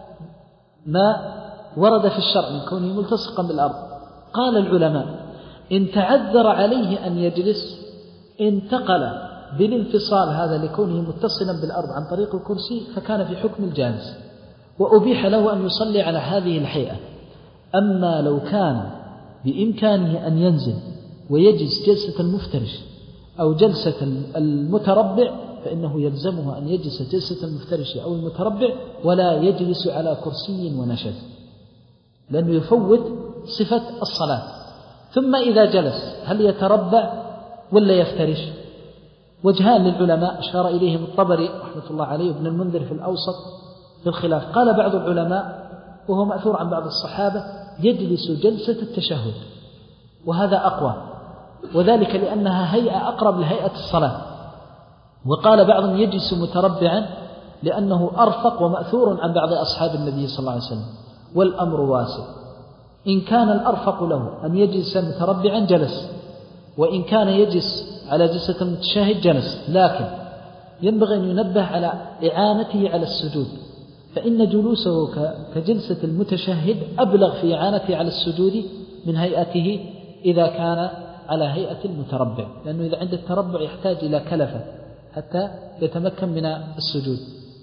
ما ورد في الشرع من كونه ملتصقا بالأرض. قال العلماء إن تعذر عليه أن يجلس انتقل بالانفصال هذا لكونه متصلا بالأرض عن طريق الكرسي، فكان في حكم الجالس، وأبيح له أن يصلي على هذه الهيئة. أما لو كان بإمكانه أن ينزل ويجلس جلسة المفترش أو جلسة المتربع فإنه يلزمه أن يجلس جلسة المفترش أو المتربع ولا يجلس على كرسي ونشد، لأنه يفوت صفة الصلاة. ثم إذا جلس هل يتربع ولا يفترش؟ وجهان للعلماء أشار إليهم الطبري رحمة الله عليه وابن المنذر في الأوسط في الخلاف. قال بعض العلماء وهو مأثور عن بعض الصحابة يجلس جلسة التشهد، وهذا أقوى، وذلك لأنها هيئة أقرب لهيئة الصلاة. وقال بعضهم يجلس متربعا لأنه أرفق، ومأثور عن بعض أصحاب النبي صلى الله عليه وسلم. والأمر واسع، إن كان الأرفق له أن يجلس متربعا جلس، وإن كان يجلس على جلسة المتشهد جلس، لكن ينبغي أن ينبه على إعانته على السجود، فإن جلوسه كجلسة المتشهد أبلغ في إعانته على السجود من هيئته إذا كان على هيئة المتربع، لأنه إذا عند التربع يحتاج إلى كلفة حتى يتمكن من السجود.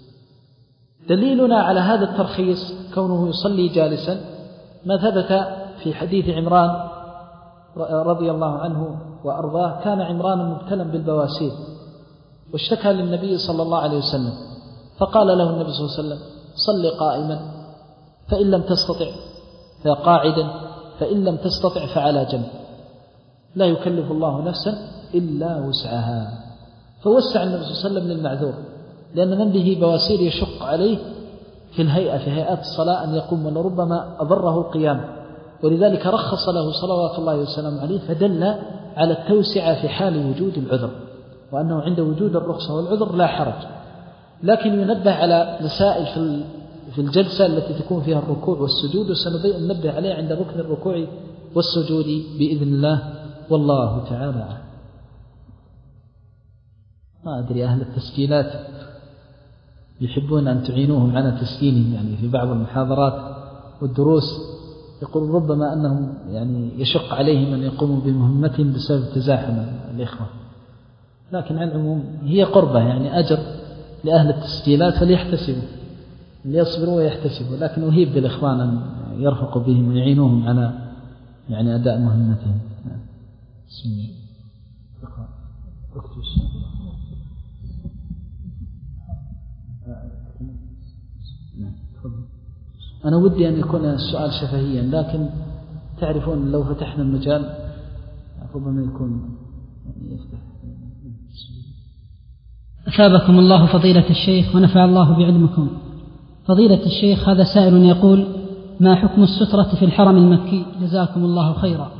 دليلنا على هذا الترخيص كونه يصلي جالسا ما ثبت في حديث عمران رضي الله عنه وأرضاه. كان عمران مبتلا بالبواسير واشتكى للنبي صلى الله عليه وسلم، فقال له النبي صلى الله عليه وسلم صل قائما فإن لم تستطع فقاعدا فإن لم تستطع فعلى جنب، لا يكلف الله نفسا إلا وسعها. فوسع النبي صلى الله عليه وسلم للمعذور، لأن من به بواسير يشق عليه في الهيئة في هيئات الصلاة أن يقوم، ولربما أضره القيام، ولذلك رخص له صلوات الله وسلامه عليه، فدل على التوسعة في حال وجود العذر، وأنه عند وجود الرخصة والعذر لا حرج. لكن ينبه على مسائل في الجلسة التي تكون فيها الركوع والسجود، وسننبه عليه عند ركن الركوع والسجود بإذن الله، والله تعالى. ما أدري أهل التسجيلات يحبون أن تعينوهم على تسجيلهم، يعني في بعض المحاضرات والدروس يقول ربما أنهم يعني يشق عليهم أن يقوموا بمهمتهم بسبب تزاحم الإخوة، لكن على العموم هي قربة، يعني أجر لأهل التسجيلات فليحتسبوا، ليصبروا ويحتسبوا، لكن أهيب بالإخوان أن يرفقوا بهم ويعينوهم على يعني أداء مهمتهم. بسم الله. أنا ودي أن يكون السؤال شفهيا، لكن تعرفون لو فتحنا المجال ربما يكون يفتح. أثابكم الله فضيلة الشيخ ونفع الله بعلمكم. فضيلة الشيخ، هذا سائل يقول: ما حكم السترة في الحرم المكي؟ جزاكم الله خيرا.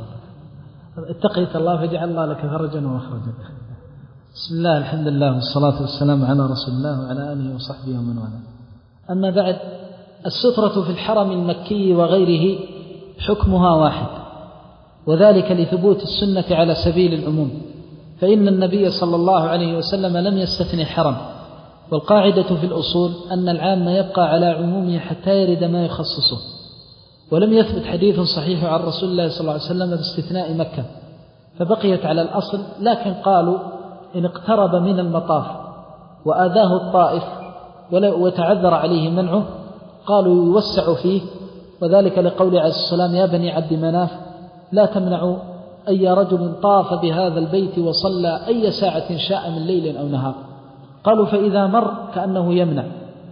اتقيت الله فجعل الله لك فرجا ومخرجا. بسم الله، الحمد لله والصلاة والسلام على رسول الله وعلى آله وصحبه ومن والاه. أما بعد، السترة في الحرم المكي وغيره حكمها واحد، وذلك لثبوت السنة على سبيل العموم، فإن النبي صلى الله عليه وسلم لم يستثني حرم، والقاعدة في الأصول أن العام يبقى على عمومه حتى يرد ما يخصصه، ولم يثبت حديث صحيح عن رسول الله صلى الله عليه وسلم باستثناء مكة، فبقيت على الأصل. لكن قالوا إن اقترب من المطاف وآذاه الطائف وتعذر عليه منعه، قالوا يوسع فيه، وذلك لقول عليه السلام: يا بني عبد مناف لا تمنعوا أي رجل طاف بهذا البيت وصلى أي ساعة شاء من ليل أو نهار. قالوا فإذا مر كأنه يمنع،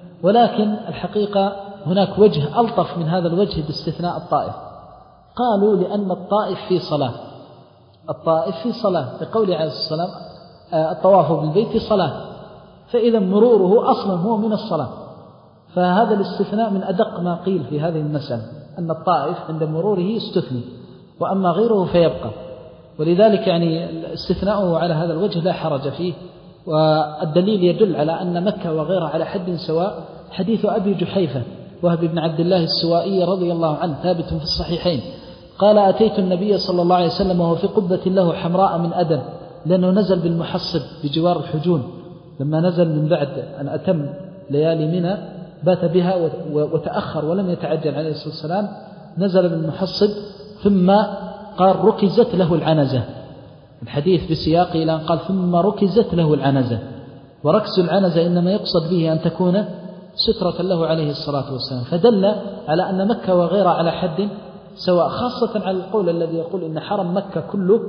ولكن الحقيقة هناك وجه ألطف من هذا الوجه باستثناء الطائف. قالوا لأن الطائف في صلاة، الطائف في صلاة، لقول عليه السلام: الطواف بالبيت صلاة، فإذا مروره أصلا هو من الصلاة. فهذا الاستثناء من أدق ما قيل في هذه المسألة، أن الطائف عند مروره يستثني، وأما غيره فيبقى. ولذلك يعني استثناؤه على هذا الوجه لا حرج فيه. والدليل يدل على أن مكة وغيرها على حد سواء حديث أبي جحيفة وهب بن عبد الله السوائي رضي الله عنه، ثابت في الصحيحين، قال: أتيت النبي صلى الله عليه وسلم وهو في قبة له حمراء من أدم، لأنه نزل بالمحصب بجوار الحجون، لما نزل من بعد أن أتم ليالي منى بات بها وتأخر ولم يتعجل عليه الصلاة والسلام، نزل بالمحصب، ثم قال: ركزت له العنزة. الحديث بسياقه إلى أن قال: ثم ركزت له العنزة. وركز العنزة إنما يقصد به أن تكون سترة له عليه الصلاة والسلام، فدل على أن مكة وغيرها على حد سواء، خاصة على القول الذي يقول إن حرم مكة كله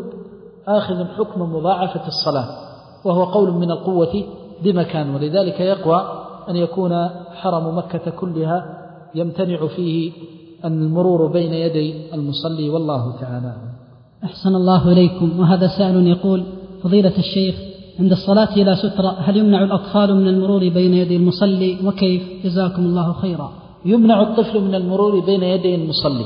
آخذ حكم مضاعفة الصلاة، وهو قول من القوة بمكان. ولذلك يقوى أن يكون حرم مكة كلها يمتنع فيه المرور بين يدي المصلي، والله تعالى. أحسن الله إليكم. وهذا سائل يقول: فضيلة الشيخ، عند الصلاة إلى سترة هل يمنع الأطفال من المرور بين يدي المصلي، وكيف؟ جزاكم الله خيرا. يمنع الطفل من المرور بين يدي المصلي،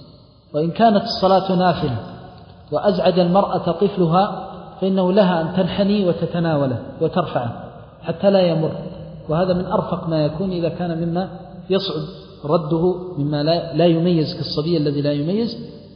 وإن كانت الصلاة نافلة وأزعج المرأة طفلها فإنه لها أن تنحني وتتناوله وترفعه حتى لا يمر، وهذا من أرفق ما يكون إذا كان مما يصعب رده، مما لا يميز كالصبي الذي لا يميز،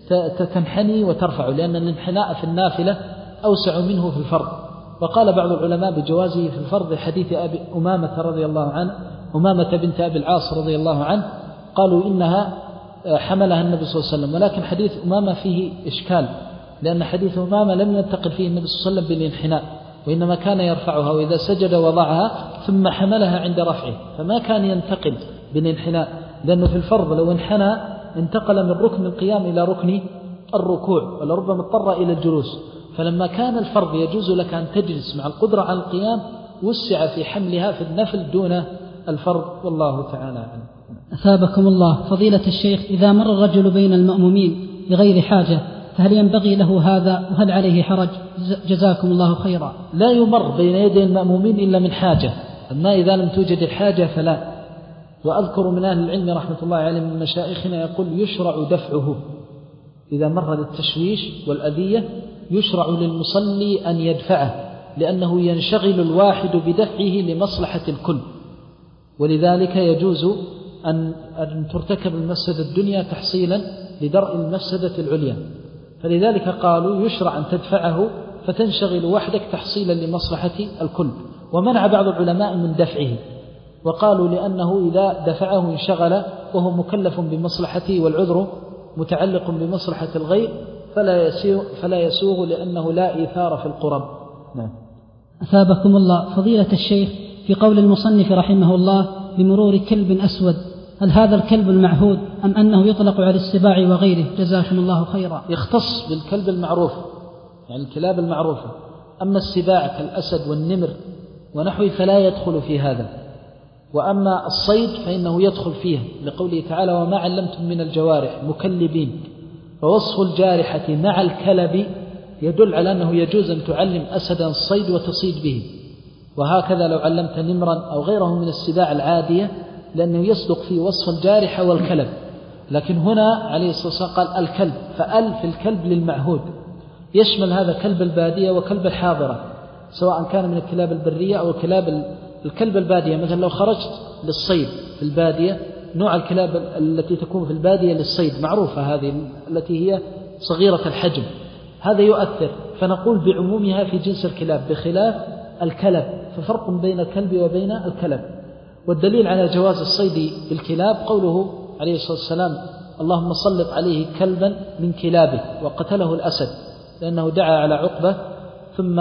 تنحني وترفعه، لأن الانحناء في النافلة أوسع منه في الفرض. وقال بعض العلماء بجوازه في الفرض حديث أبي أمامة رضي الله عنه، أمامة بنت أبي العاص رضي الله عنه، قالوا إنها حملها النبي صلى الله عليه وسلم، ولكن حديث أمامة فيه إشكال، لأن حديث أمامة لم ينتقل فيه النبي صلى الله عليه وسلم بالانحناء، وإنما كان يرفعها، وإذا سجد وضعها ثم حملها عند رفعه، فما كان ينتقل بالانحناء، لأنه في الفرض لو انحنى انتقل من ركن القيام إلى ركن الركوع، ولربما اضطر إلى الجلوس. فلما كان الفرض يجوز لك أن تجلس مع القدرة على القيام، وسع في حملها في النفل دون الفرض، والله تعالى أعلم. أثابكم الله. فضيلة الشيخ، إذا مر الرجل بين المأمومين بغير حاجة فهل ينبغي له هذا، وهل عليه حرج؟ جزاكم الله خيرا. لا يمر بين يدي المأمومين إلا من حاجة، أما إذا لم توجد الحاجة فلا. وأذكر من أهل العلم رحمة الله عليهم من مشايخنا يقول: يشرع دفعه إذا مر للتشويش والأذية، يشرع للمصلي أن يدفعه، لأنه ينشغل الواحد بدفعه لمصلحة الكل، ولذلك يجوز أن ترتكب المفسدة الدنيا تحصيلا لدرء المفسدة العليا، فلذلك قالوا يشرع أن تدفعه فتنشغل وحدك تحصيلا لمصلحة الكل. ومنع بعض العلماء من دفعه، وقالوا لأنه إذا دفعه انشغل وهو مكلف بمصلحته، والعذر متعلق بمصلحة الغير، فلا يسوغ, فلا يسوغ لأنه لا إيثار في القرب. نعم. أثابكم الله. فضيلة الشيخ، في قول المصنف رحمه الله بمرور كلب أسود، هل هذا الكلب المعهود أم أنه يطلق على السباع وغيره؟ جزاكم الله خيرا. يختص بالكلب المعروف، يعني الكلاب المعروفة، أما السباع كالأسد والنمر ونحوه فلا يدخل في هذا. وأما الصيد فإنه يدخل فيه، لقوله تعالى: وما علمتم من الجوارح مكلبين. فوصف الجارحة مع الكلب يدل على أنه يجوز أن تعلم أسدا الصيد وتصيد به، وهكذا لو علمت نمرا أو غيره من السباع العادية، لأنه يصدق في وصف الجارحة والكلب. لكن هنا عليه الصلاة والسلام قال الكلب، فأل في الكلب للمعهود، يشمل هذا كلب البادية وكلب الحاضرة، سواء كان من الكلاب البرية أو الكلاب الكلب البادية. مثلا لو خرجت للصيد في البادية، نوع الكلاب التي تكون في البادية للصيد معروفة، هذه التي هي صغيرة الحجم، هذا يؤثر، فنقول بعمومها في جنس الكلاب بخلاف الكلب، ففرق بين الكلب وبين الكلب. والدليل على جواز الصيد بالكلاب قوله عليه الصلاة والسلام اللهم سلط عليه كلبا من كلابه، وقتله الأسد، لأنه دعا على عقبة، ثم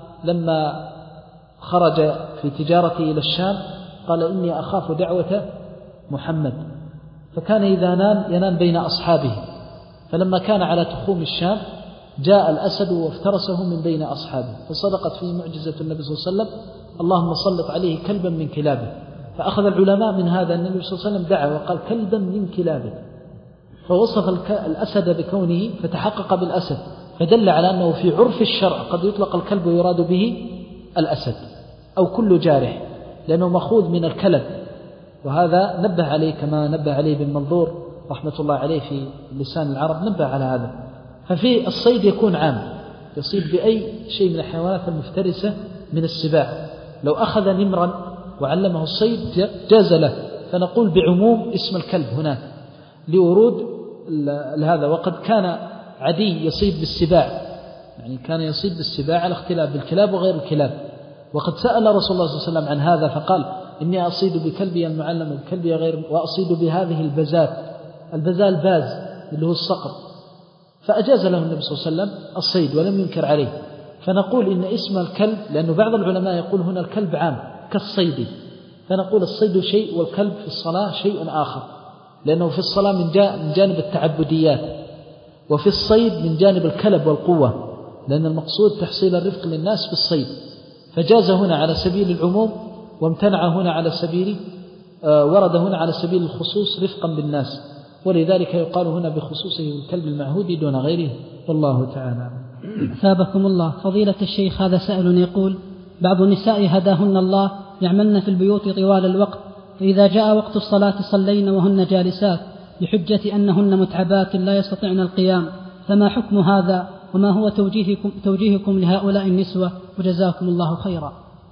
لما خرج في تجارته إلى الشام قال إني أخاف دعوة محمد، فكان إذا نام ينام بين أصحابه، فلما كان على تخوم الشام جاء الأسد وافترسه من بين أصحابه، فصدقت فيه معجزة النبي صلى الله عليه وسلم اللهم سلط عليه كلبا من كلابه. فأخذ العلماء من هذا أن النبي صلى الله عليه وسلم دعا وقال كلبا من كلابه، فوصف الأسد بكونه فتحقق بالأسد، فدل على أنه في عرف الشرع قد يطلق الكلب ويراد به الأسد أو كل جارح، لأنه مأخوذ من الكلب، وهذا نبه عليه كما نبه عليه ابن منظور رحمة الله عليه في لسان العرب، نبه على هذا. ففي الصيد يكون عام، يصيد بأي شيء من الحيوانات المفترسة من السباع. لو أخذ نمرا وعلمه الصيد جاز له، فنقول بعموم اسم الكلب هناك لورود هذا. وقد كان عدي يصيد بالسباع، يعني كان يصيد بالسباع على اختلاف بالكلاب وغير الكلاب، وقد سأل رسول الله صلى الله عليه وسلم عن هذا فقال إني أصيد بكلبي المعلم وبكلبي غير، وأصيد بهذه البزات، البزال باز اللي هو الصقر، فأجاز له النبي صلى الله عليه وسلم الصيد ولم ينكر عليه. فنقول إن اسم الكلب، لأنه بعض العلماء يقول هنا الكلب عام كالصيد، فنقول الصيد شيء والكلب في الصلاة شيء آخر، لأنه في الصلاة من جانب التعبديات، وفي الصيد من جانب الكلب والقوة، لأن المقصود تحصيل الرفق للناس في الصيد، فجاز هنا على سبيل العموم وامتنع هنا على سبيل آه ورد هنا على سبيل الخصوص رفقا بالناس، ولذلك يقال هنا بخصوصه الكلب المعهود دون غيره، والله تعالى. أثابكم الله. فضيلة الشيخ، هذا سائل يقول بعض النساء هداهن الله يعملن في البيوت طوال الوقت، فإذا جاء وقت الصلاة صلين وهن جالسات بحجة أنهن متعبات لا يستطعن القيام، فما حكم هذا وما هو توجيهكم, توجيهكم لهؤلاء النسوة، وجزاكم الله خيرا؟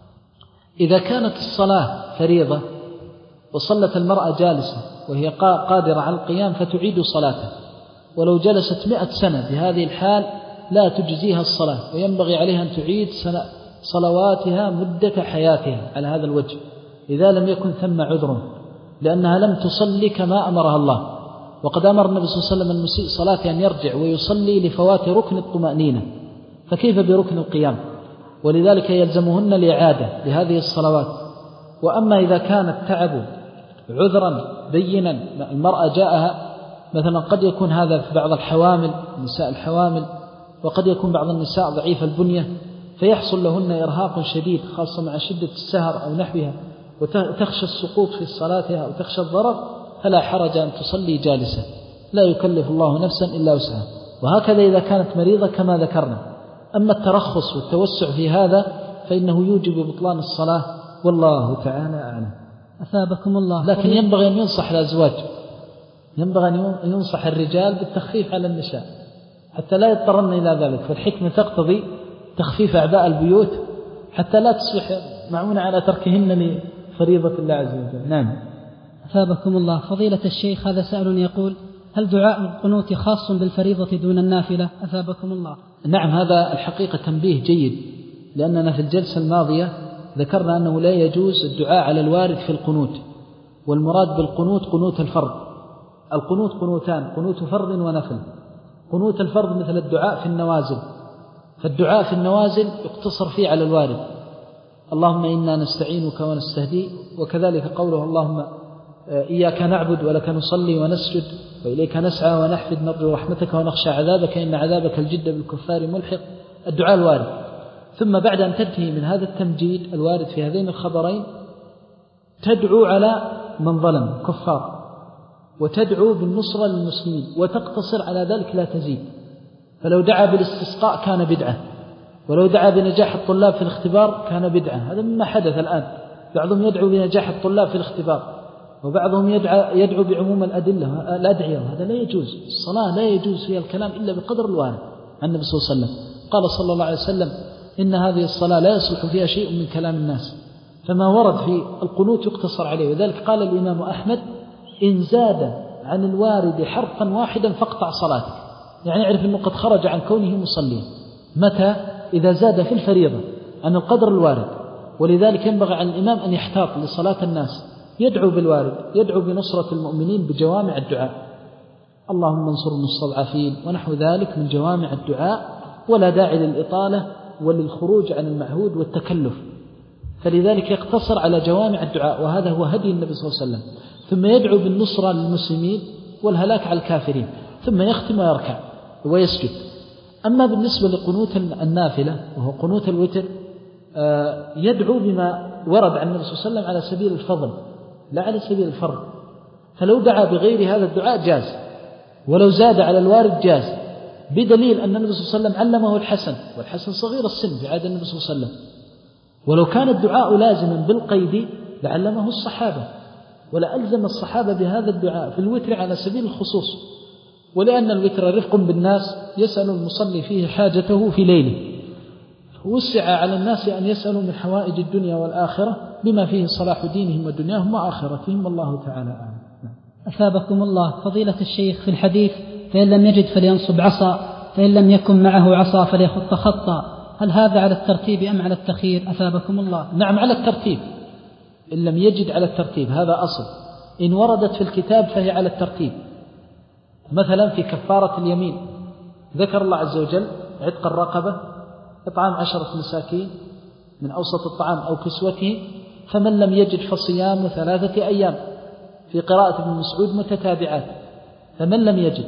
إذا كانت الصلاة فريضة وصلت المرأة جالسة وهي قادرة على القيام فتعيد صلاته، ولو جلست مئة سنة بهذه الحال لا تجزيها الصلاة، وينبغي عليها أن تعيد صلواتها مدة حياتها على هذا الوجه إذا لم يكن ثم عذر، لأنها لم تصلي كما أمرها الله. وقد أمر النبي صلى الله عليه وسلم المسيء صلاته أن يرجع ويصلي لفوات ركن الطمأنينة، فكيف بركن القيام؟ ولذلك يلزمهن الإعادة لهذه الصلوات. وأما إذا كان التعب عذرا بينا، المرأة جاءها مثلا، قد يكون هذا في بعض الحوامل، نساء الحوامل، وقد يكون بعض النساء ضعيف البنية فيحصل لهن إرهاق شديد خاصة مع شدة السهر أو نحوها، وتخشى السقوط في صلاتها أو تخشى الضرر، فلا حرج أن تصلي جالسة، لا يكلف الله نفسا إلا وسعها. وهكذا إذا كانت مريضة كما ذكرنا. أما الترخص والتوسع في هذا فإنه يوجب بطلان الصلاة، والله تعالى أعلم. أثابكم الله. لكن ينبغي أن ينصح الأزواج، ينبغي أن ينصح الرجال بالتخفيف على النساء حتى لا يضطرن إلى ذلك، فالحكمة تقتضي تخفيف أعباء البيوت حتى لا تصبح معونة على تركهن لفريضة الله عز وجل. نعم. أثابكم الله. فضيلة الشيخ، هذا سائل يقول هل دعاء القنوت خاص بالفريضة دون النافلة؟ أثابكم الله. نعم، هذا الحقيقة تنبيه جيد، لأننا في الجلسة الماضية ذكرنا أنه لا يجوز الدعاء على الوارد في القنوت، والمراد بالقنوت قنوت الفرض. القنوت قنوتان، قنوت فرض ونفل. قنوت الفرض مثل الدعاء في النوازل، فالدعاء في النوازل يقتصر فيه على الوارد، اللهم إنا نستعينك ونستهديك، وكذلك قوله اللهم إياك نعبد ولك نصلي ونسجد وإليك نسعى ونحفد نرجو رحمتك ونخشى عذابك إن عذابك الجد بالكفار ملحق، الدعاء الوارد. ثم بعد أن تنتهي من هذا التمجيد الوارد في هذين الخبرين تدعو على من ظلم كفار، وتدعو بالنصرة للمسلمين، وتقتصر على ذلك لا تزيد. فلو دعا بالاستسقاء كان بدعة، ولو دعا بنجاح الطلاب في الاختبار كان بدعة. هذا مما حدث الآن، بعضهم يدعو بنجاح الطلاب في الاختبار، وبعضهم يدعو, يدعو بعموم الأدلة الأدعية، هذا لا يجوز. الصلاة لا يجوز فيها الكلام إلا بقدر الوارد عن النبي صلى الله عليه وسلم. قال صلى الله عليه وسلم: إن هذه الصلاة لا يصلح فيها شيء من كلام الناس، فما ورد في القنوت يقتصر عليه. وذلك قال الإمام أحمد: إن زاد عن الوارد حرفا واحدا فاقطع صلاتك، يعني يعرف أنه قد خرج عن كونه مصليا. متى؟ إذا زاد في الفريضة عن القدر الوارد. ولذلك ينبغي على الإمام أن يحتاط لصلاة الناس، يدعو بالوارد، يدعو بنصرة المؤمنين بجوامع الدعاء، اللهم انصر المستضعفين ونحو ذلك من جوامع الدعاء، ولا داعي للإطالة وللخروج عن المعهود والتكلف. فلذلك يقتصر على جوامع الدعاء، وهذا هو هدي النبي صلى الله عليه وسلم. ثم يدعو بالنصرة للمسلمين والهلاك على الكافرين، ثم يختم ويركع ويسجد. أما بالنسبة لقنوت النافلة وهو قنوت الوتر، يدعو بما ورد عن النبي صلى الله عليه وسلم على سبيل الفضل لا على سبيل الفرض. فلو دعا بغير هذا الدعاء جاز، ولو زاد على الوارد جاز، بدليل أن النبي صلى الله عليه وسلم علمه الحسن، والحسن صغير السن في عهد النبي صلى الله عليه وسلم. ولو كان الدعاء لازما بالقيد لعلمه الصحابة، ولا ألزم الصحابة بهذا الدعاء في الوتر على سبيل الخصوص. ولأن الوتر رفق بالناس، يسأل المصلي فيه حاجته في ليله، وسع على الناس أن يسألوا من حوائج الدنيا والآخرة بما فيه صلاح دينهم ودنياهم وآخرتهم، والله تعالى أعلم. أثابكم الله فضيلة الشيخ، في الحديث: فإن لم يجد فلينصب عصا، فإن لم يكن معه عصا فليخط خطا، هل هذا على الترتيب أم على التخيير؟ أثابكم الله. نعم على الترتيب، إن لم يجد على الترتيب، هذا أصل. إن وردت في الكتاب فهي على الترتيب. مثلا في كفارة اليمين ذكر الله عز وجل عتق الرقبة، إطعام عشرة مساكين من أوسط الطعام أو كسوته، فمن لم يجد فصيام ثلاثة أيام، في قراءة ابن مسعود متتابعات، فمن لم يجد.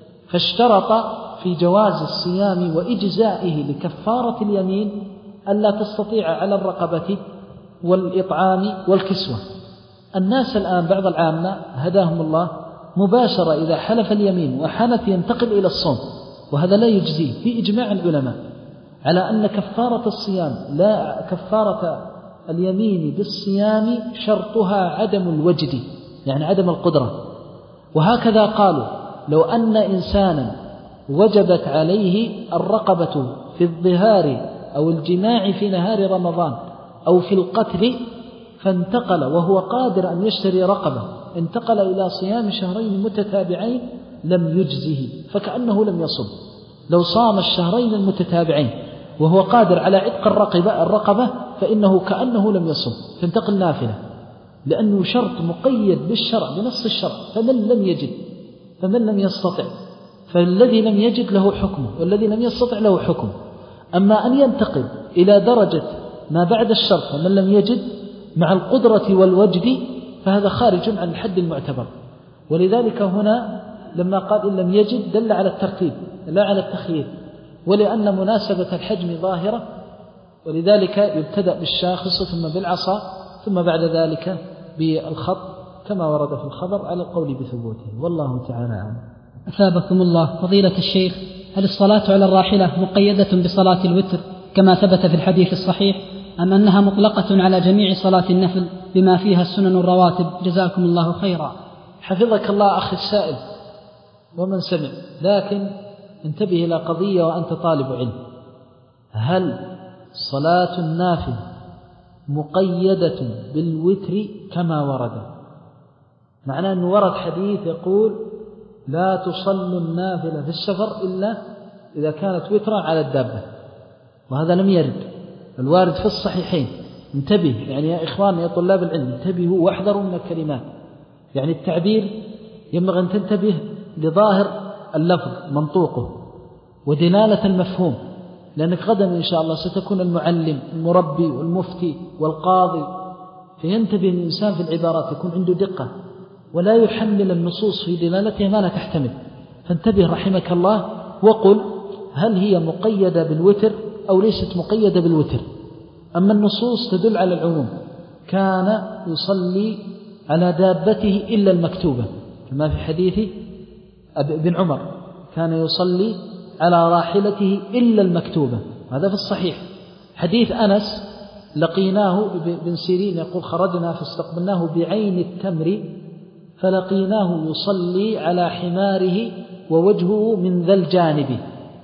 فاشترط في جواز الصيام وإجزائه لكفارة اليمين ألا تستطيع على الرقبة والإطعام والكسوة. الناس الآن بعض العامة هداهم الله مباشرة إذا حلف اليمين وحنث ينتقل إلى الصوم، وهذا لا يجزيه في إجماع العلماء على أن كفارة الصيام لا كفارة اليمين بالصيام شرطها عدم الوجد، يعني عدم القدرة. وهكذا قالوا: لو أن إنسانا وجبت عليه الرقبة في الظهار أو الجماع في نهار رمضان أو في القتل، فانتقل وهو قادر أن يشتري رقبة، انتقل إلى صيام شهرين متتابعين، لم يجزه، فكأنه لم يصم. لو صام الشهرين المتتابعين وهو قادر على عتق الرقبة, الرقبة فإنه كأنه لم يصم، تنتقل نافلة، لأنه شرط مقيد بالشرع بنص الشرع. فمن لم يجد فمن لم يستطع، فالذي لم يجد له حكمه والذي لم يستطع له حكم. أما أن ينتقل إلى درجة ما بعد الشرط فمن لم يجد مع القدرة والوجد، فهذا خارج عن الحد المعتبر. ولذلك هنا لما قال إن لم يجد دل على الترتيب لا على التخيير، ولأن مناسبة الحجم ظاهرة، ولذلك يبتدأ بالشاخص ثم بالعصا ثم بعد ذلك بالخط كما ورد في الخبر على القول بثبوته، والله تعالى أعلم. أثابكم الله فضيلة الشيخ، هل الصلاة على الراحلة مقيدة بصلاة الوتر كما ثبت في الحديث الصحيح، أم أنها مطلقة على جميع صلاة النفل بما فيها السنن الرواتب؟ جزاكم الله خيرا. حفظك الله أخي السائل ومن سمع، لكن انتبه إلى قضية وأنت طالب علم: هل صلاة النافل مقيدة بالوتر كما ورد؟ معناه أنه ورد حديث يقول لا تصلوا النافلة في السفر إلا إذا كانت وترا على الدابة، وهذا لم يرد. الوارد في الصحيحين. انتبه يعني يا إخوان يا طلاب العلم، انتبهوا واحذروا من الكلمات. يعني التعبير ينبغي أن تنتبه لظاهر اللفظ منطوقه ودلالة المفهوم، لأنك غدا إن شاء الله ستكون المعلم المربي والمفتي والقاضي، فينتبه الإنسان في العبارات، يكون عنده دقة ولا يحمل النصوص في دلالتها ما لا تحتمل. فانتبه رحمك الله وقل هل هي مقيدة بالوتر أو ليست مقيدة بالوتر. أما النصوص تدل على العموم، كان يصلي على دابته إلا المكتوبة، كما في حديث ابن عمر كان يصلي على راحلته إلا المكتوبة. هذا في الصحيح. حديث أنس لقيناه بن سيرين يقول خرجنا فاستقبلناه بعين التمر فلقيناه يصلي على حماره ووجهه من ذا الجانب.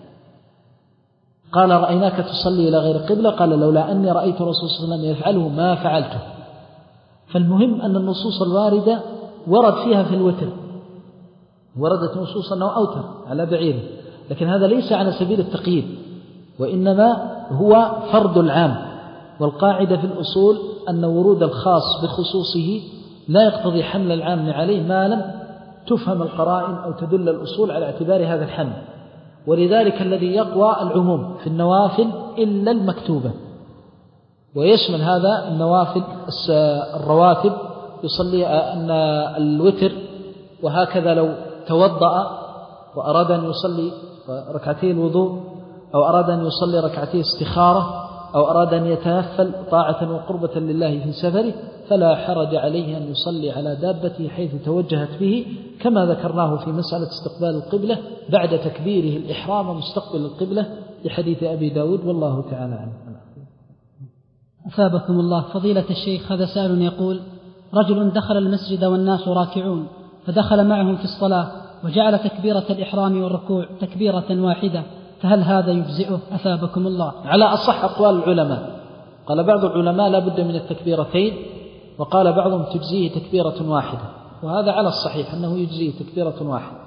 قال رأيناك تصلي إلى غير قبلة؟ قال لولا أني رأيت رسول صلى الله عليه وسلم يفعله ما فعلته. فالمهم أن النصوص الواردة ورد فيها في الوتر، وردت نصوص أنه أوتر على بعيره، لكن هذا ليس على سبيل التقييد، وإنما هو فرض العام. والقاعدة في الأصول أن ورود الخاص بخصوصه لا يقتضي حمل العام عليه ما لم تفهم القرائن أو تدل الأصول على اعتبار هذا الحمل. ولذلك الذي يقوى العموم في النوافل إلا المكتوبة، ويشمل هذا النوافل الرواتب يصلي أن الوتر، وهكذا لو توضأ وأراد أن يصلي ركعتي الوضوء أو أراد أن يصلي ركعتي استخارة أو أراد أن يتنفل طاعة وقربة لله في سفره فلا حرج عليه أن يصلي على دابته حيث توجهت به، كما ذكرناه في مسألة استقبال القبلة بعد تكبيره الإحرام مستقبل القبلة لحديث أبي داود، والله تعالى عنه. أثابكم الله. فضيلة الشيخ، هذا سائل يقول: رجل دخل المسجد والناس راكعون فدخل معهم في الصلاة وجعل تكبيرة الإحرام والركوع تكبيرة واحدة، فهل هذا يجزئه؟ أثابكم الله. على أصح أقوال العلماء. قال بعض العلماء لا بد من التكبيرتين، وقال بعضهم تجزيه تكبيرة واحدة، وهذا على الصحيح أنه يجزيه تكبيرة واحدة،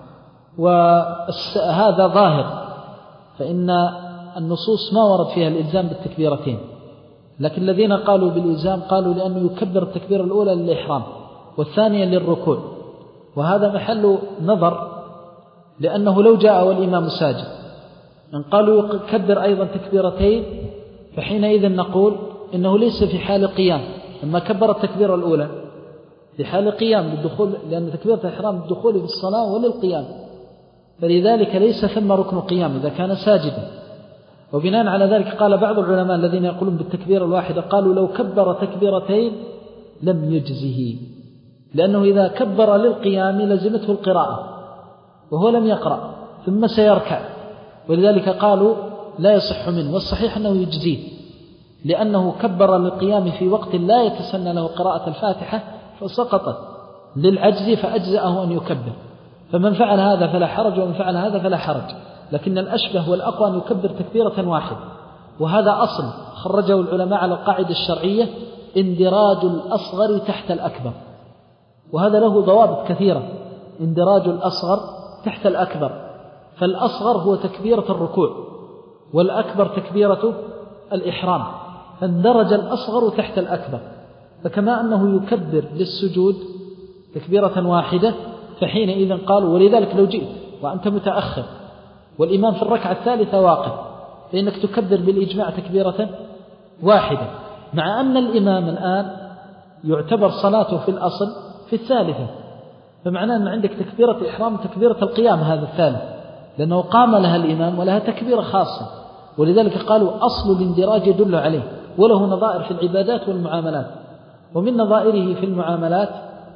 وهذا ظاهر، فإن النصوص ما ورد فيها الإلزام بالتكبيرتين، لكن الذين قالوا بالإلزام قالوا لأنه يكبر التكبيرة الأولى للإحرام والثانية للركوع، وهذا محل نظر، لأنه لو جاء والإمام ساجد إن قالوا يكبر أيضا تكبيرتين فحينئذ نقول إنه ليس في حال قيام، لما كبر التكبيرة الأولى في حال قيام للدخول، لأن تكبيرة الإحرام للدخول في الصلاة وللقيام، فلذلك ليس ثم ركن قيام إذا كان ساجدا. وبناء على ذلك قال بعض العلماء الذين يقولون بالتكبيرة الواحدة قالوا لو كبر تكبيرتين لم يجزه، لأنه إذا كبر للقيام لزمته القراءة وهو لم يقرأ ثم سيركع، ولذلك قالوا لا يصح منه، والصحيح أنه يجزيه، لأنه كبر للقيام في وقت لا يتسنى له قراءة الفاتحة فسقطت للعجز فأجزأه أن يكبر، فمن فعل هذا فلا حرج ومن فعل هذا فلا حرج، لكن الأشبه والأقوى أن يكبر تكبيرة واحدة، وهذا أصل خرجه العلماء على القاعدة الشرعية: اندراج الأصغر تحت الأكبر، وهذا له ضوابط كثيرة. اندراج الأصغر تحت الأكبر، فالأصغر هو تكبيرة الركوع والأكبر تكبيرة الإحرام، فاندرج الأصغر تحت الأكبر، فكما أنه يكبر للسجود تكبيرة واحدة فحينئذ قالوا ولذلك لو جئت وأنت متأخر والإمام في الركعة الثالثة واقف فإنك تكبر بالإجماع تكبيرة واحدة، مع أن الإمام الآن يعتبر صلاته في الأصل في الثالثة، فمعناه أن عندك تكبيرة إحرام تكبيرة القيام هذا الثالث، لأنه قام لها الإمام ولها تكبيرة خاصة، ولذلك قالوا أصل الاندراج يدل عليه، وله نظائر في العبادات والمعاملات. ومن نظائره في المعاملات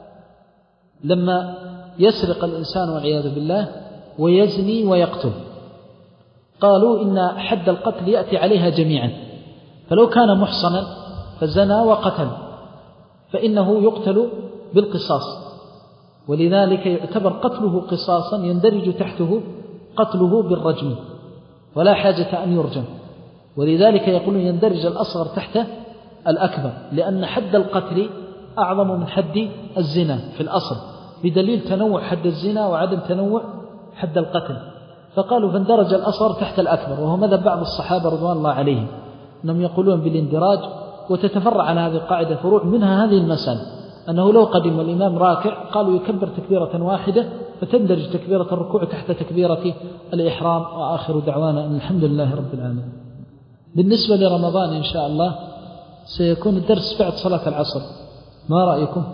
لما يسرق الإنسان والعياذ بالله ويزني ويقتل، قالوا إن حد القتل يأتي عليها جميعا، فلو كان محصنا فزنى وقتل فإنه يقتل بالقصاص، ولذلك يعتبر قتله قصاصا يندرج تحته قتله بالرجم ولا حاجة أن يرجم، ولذلك يقولون يندرج الأصغر تحت الأكبر، لأن حد القتل أعظم من حد الزنا في الأصل، بدليل تنوع حد الزنا وعدم تنوع حد القتل، فقالوا فاندرج الأصغر تحت الأكبر، وهو مذهب بعض الصحابة رضوان الله عليهم أنهم يقولون بالاندراج. وتتفرع على هذه القاعدة فروع، منها هذه المسألة أنه لو قدم الإمام راكع قالوا يكبر تكبيرة واحدة فتندرج تكبيرة الركوع تحت تكبيرة الإحرام. وآخر دعوانا أن الحمد لله رب العالمين. بالنسبة لرمضان إن شاء الله سيكون الدرس بعد صلاة العصر، ما رأيكم؟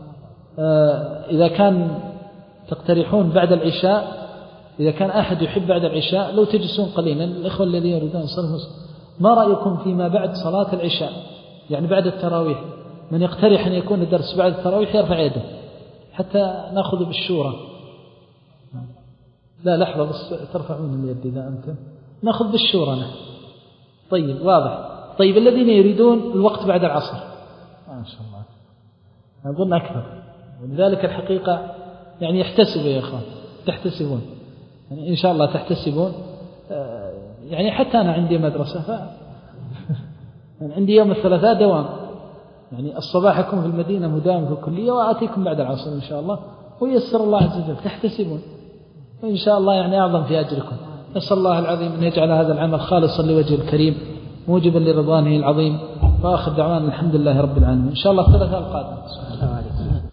آه إذا كان تقترحون بعد العشاء، إذا كان أحد يحب بعد العشاء لو تجلسون قليلا، الإخوة الذين يريدون صلاة، ما رأيكم فيما بعد صلاة العشاء يعني بعد التراويح؟ من يقترح أن يكون الدرس بعد التراويح يرفع يده حتى نأخذ بالشورى. لا لحظة بس ترفعون اليد إذا أمكن، نأخذ بالشورى نحن. طيب واضح. طيب الذين يريدون الوقت بعد العصر ما شاء الله أظن أكثر، ولذلك الحقيقة يعني يحتسبوا يا أخوان، تحتسبون يعني إن شاء الله تحتسبون. يعني حتى أنا عندي مدرسة ف يعني عندي يوم الثلاثاء دوام، يعني الصباح أكون في المدينة مدام في الكلية وآتيكم بعد العصر إن شاء الله، ويسر الله عز وجل تحتسبون إن شاء الله يعني أعظم في أجركم. نسأل الله العظيم أن يجعل هذا العمل خالصا لوجه الكريم موجبا لرضوانه العظيم، وآخر دعوانا الحمد لله رب العالمين. إن شاء الله الثلاثاء القادم.